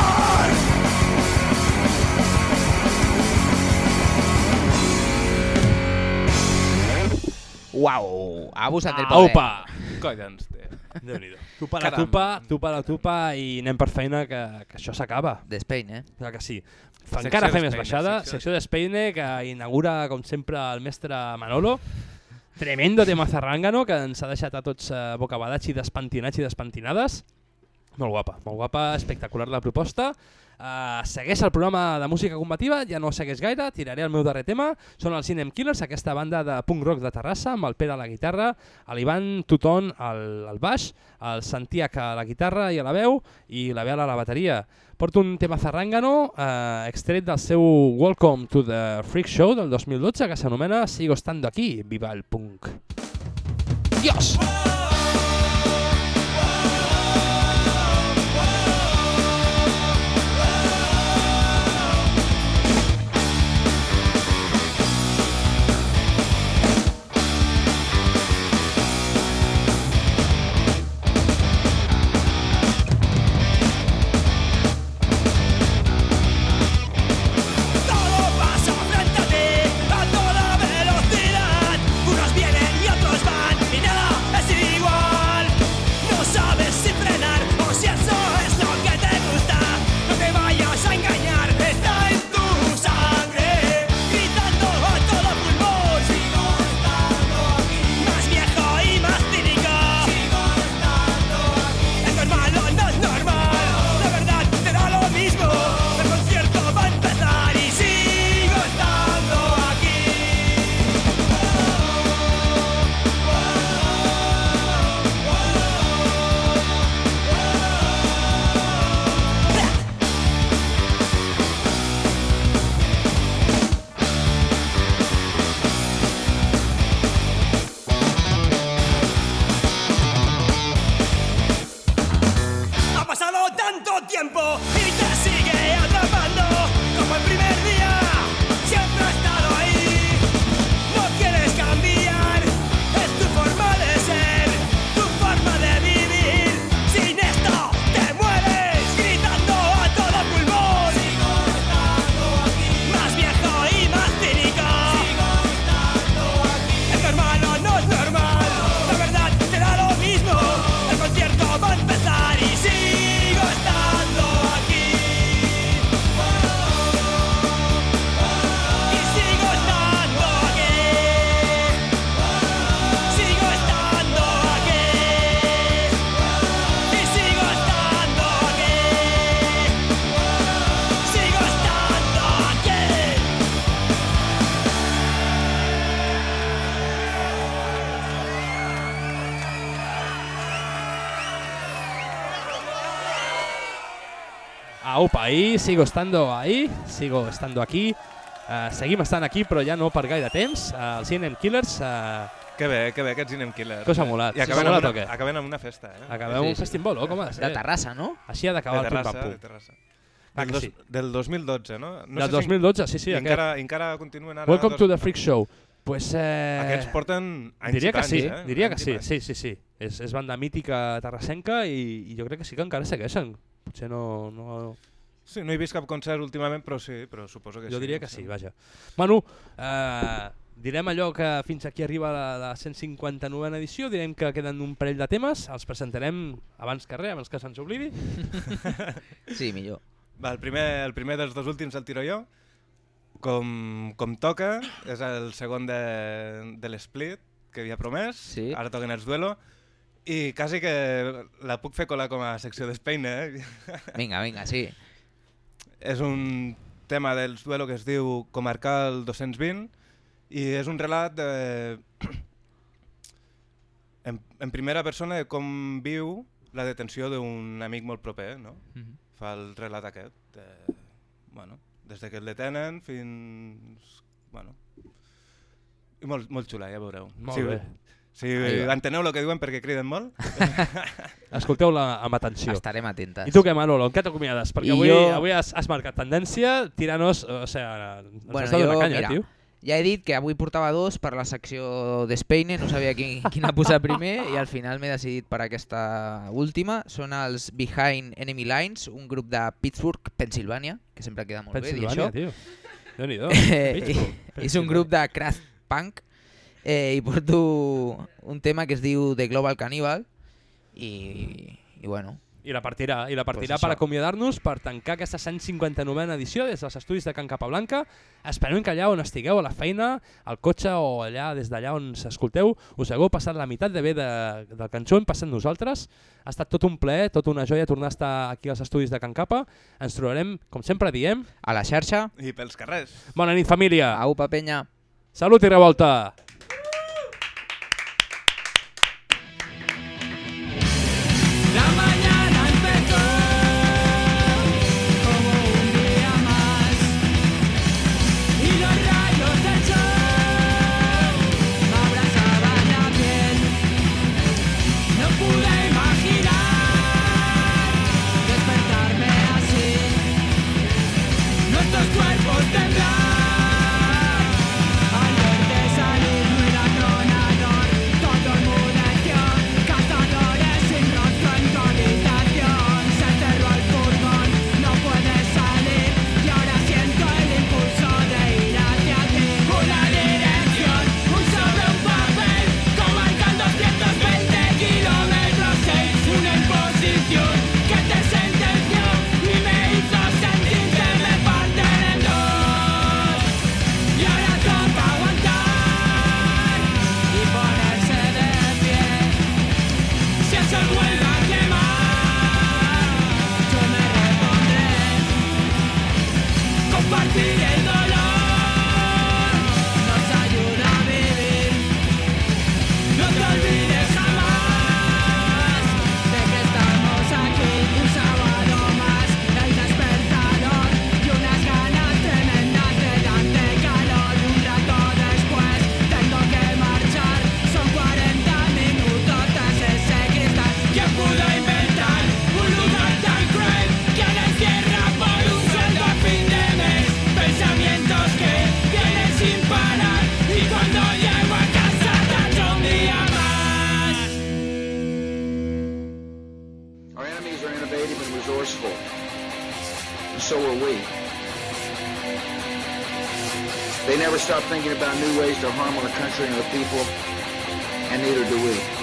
Speaker 4: Uau, abusen del poder.
Speaker 2: Aupa!
Speaker 3: Collons, té.
Speaker 2: Déu-n'hi-do. Tupa la tupa, tupa la tupa i anem per feina que, que això s'acaba.
Speaker 4: D'Espeine, eh?
Speaker 2: Clar que sí. Fa
Speaker 3: Secció
Speaker 2: encara fer més
Speaker 3: d'Espeine,
Speaker 2: baixada.
Speaker 3: secció
Speaker 2: Secció d'Espeine que inaugura, com sempre, el mestre Manolo. Tremendo tema zarrangano que ens ha deixat a tots eh, bocabadats i despentinats i despentinades. Molt guapa, molt guapa, espectacular la proposta. Uh, segueix el programa de música combativa, ja no segueix gaire, tiraré el meu darrer tema. Són els Cinem Killers, aquesta banda de punk rock de Terrassa, amb el Pere a la guitarra, l'Ivan Tuton al, al baix, el Santiac a la guitarra i a la veu, i la Bela a la bateria. Porto un tema zarrangano uh, extret del seu Welcome to the Freak Show del dos mil dotze, que s'anomena Sigo estando aquí, viva el punk. Dios!
Speaker 13: Unos vienen y otros van y nada es igual. No sabes si frenar o si eso es lo que te gusta. No te vayas a engañar, está en tu sangre. Gritando a todo pulmón. Sigo estando aquí. Más viejo y más cínico. Sigo estando aquí. Es normal o no es normal. De verdad te da lo mismo. El concierto va a empezar y sigo estando aquí. Ha pasado tanto tiempo y te sigue atrapando como el primer día. Siempre ha estado ahí. No quieres cambiar. Es tu forma de ser, tu forma de vivir. Sin esto te mueres gritando a todo pulmón. Sigo estando aquí. Más viejo y más cínico. Sigo estando aquí. Es normal o no es normal. La verdad te da lo mismo. El concierto va a empezar y sigo estando aquí. Y sigo estando aquí. Sigo estando aquí. Y sigo estando aquí. Sigo estando aquí.
Speaker 2: Aupa, ahí, sigo estando ahí, sigo estando aquí. Uh, seguim estant aquí, però ja no per gaire temps. Uh, els Cinem Killers... Uh,
Speaker 3: que bé, que bé, aquests Cinem Killers.
Speaker 2: Què us ha molat?
Speaker 3: I
Speaker 2: Sí,
Speaker 3: acaben,
Speaker 2: us ha
Speaker 3: amb
Speaker 2: molat o
Speaker 3: una,
Speaker 2: què?
Speaker 3: acaben amb una festa, eh?
Speaker 2: Acabeu un festival, o com ha de ser?
Speaker 4: De Terrassa, no?
Speaker 2: Així ha d'acabar
Speaker 3: de
Speaker 2: el
Speaker 3: Terrassa,
Speaker 2: pim-pam-pum.
Speaker 3: de Terrassa.
Speaker 2: Ah,
Speaker 3: Del,
Speaker 2: que
Speaker 3: dos,
Speaker 2: sí.
Speaker 3: del dos mil dotze, no? no
Speaker 2: Del
Speaker 3: sé
Speaker 2: dos mil dotze, sí, sí.
Speaker 3: I
Speaker 2: aquest.
Speaker 3: encara, encara continuen ara...
Speaker 2: Welcome
Speaker 3: dos...
Speaker 2: to the Freak Show. Pues, eh...
Speaker 3: Aquests porten anys
Speaker 2: diria
Speaker 3: i
Speaker 2: que
Speaker 3: panys,
Speaker 2: sí,
Speaker 3: eh?
Speaker 2: diria que
Speaker 3: Anys i
Speaker 2: sí,
Speaker 3: panys.
Speaker 2: sí, sí, sí. És, és banda mítica terrassenca i, i jo crec que sí que encara segueixen. Potser no... no...
Speaker 3: Sí, no he vist cap concert últimament, però sí, però suposo que sí.
Speaker 2: Jo diria que sí, vaja. Manu, eh, direm allò que fins aquí arriba la, la cent cinquanta-novena edició, direm que queden un parell de temes, els presentarem abans que res, abans que se'ns oblidi.
Speaker 4: Sí, millor.
Speaker 3: Va, el, primer, el primer dels dos últims el tiro jo. Com, com toca, és el segon de, de l'Split, que havia promès, sí. Ara toquen els Duelo, i quasi que la puc fer colar com a secció d'Espeina, eh?
Speaker 4: Vinga, vinga, sí.
Speaker 3: És un tema dels Duelo que es diu Comarcal dos-cents vint i és un relat de... en, en primera persona de com viu la detenció d'un amic molt proper, no? Mm-hmm. Fa el relat aquest, de, bueno, des que el detenen fins... Bueno, i molt, molt xula, ja veureu.
Speaker 2: Molt
Speaker 3: sí,
Speaker 2: bé.
Speaker 3: Si enteneu el que diuen perquè criden molt.
Speaker 2: Escolteu-la amb atenció.
Speaker 4: Estarem atentes.
Speaker 2: I tu què, Manolo, en què t'acomiades? Perquè avui,
Speaker 4: jo...
Speaker 2: avui has, has marcat tendència, tirant-nos... O sigui, ens
Speaker 4: bueno,
Speaker 2: has de donar
Speaker 4: jo,
Speaker 2: canya,
Speaker 4: mira,
Speaker 2: tio.
Speaker 4: Ja he dit que avui portava dos per la secció d'Espeine, no sabia quin, quina posar primer i al final m'he decidit per aquesta última. Són els Behind Enemy Lines, un grup de Pittsburgh, Pennsylvania, que sempre queda molt bé dir això.
Speaker 2: Pennsylvania, tio. Déu-n'hi-do.
Speaker 4: Eh, és un grup de craft punk eh, i porto un tema que es diu The Global Cannibal i, i bueno...
Speaker 2: I la partirà, i la partirà
Speaker 4: pues
Speaker 2: per acomiadar-nos, per tancar aquesta cent cinquanta-novena edició des dels estudis de Can Capablanca. Esperem que allà on estigueu, a la feina, al cotxe o allà des d'allà on s'escolteu, us hagueu passat la meitat de bé de, del cançó, hem passat nosaltres. Ha estat tot un plaer, tota una joia tornar a estar aquí als estudis de Can Capa. Ens trobarem, com sempre diem,
Speaker 4: a la xarxa
Speaker 3: i pels carrers.
Speaker 2: Bona nit, família.
Speaker 4: Aupa, penya.
Speaker 2: Salut i revolta.
Speaker 1: They never stop thinking about new ways to harm our country and our people, and neither do we.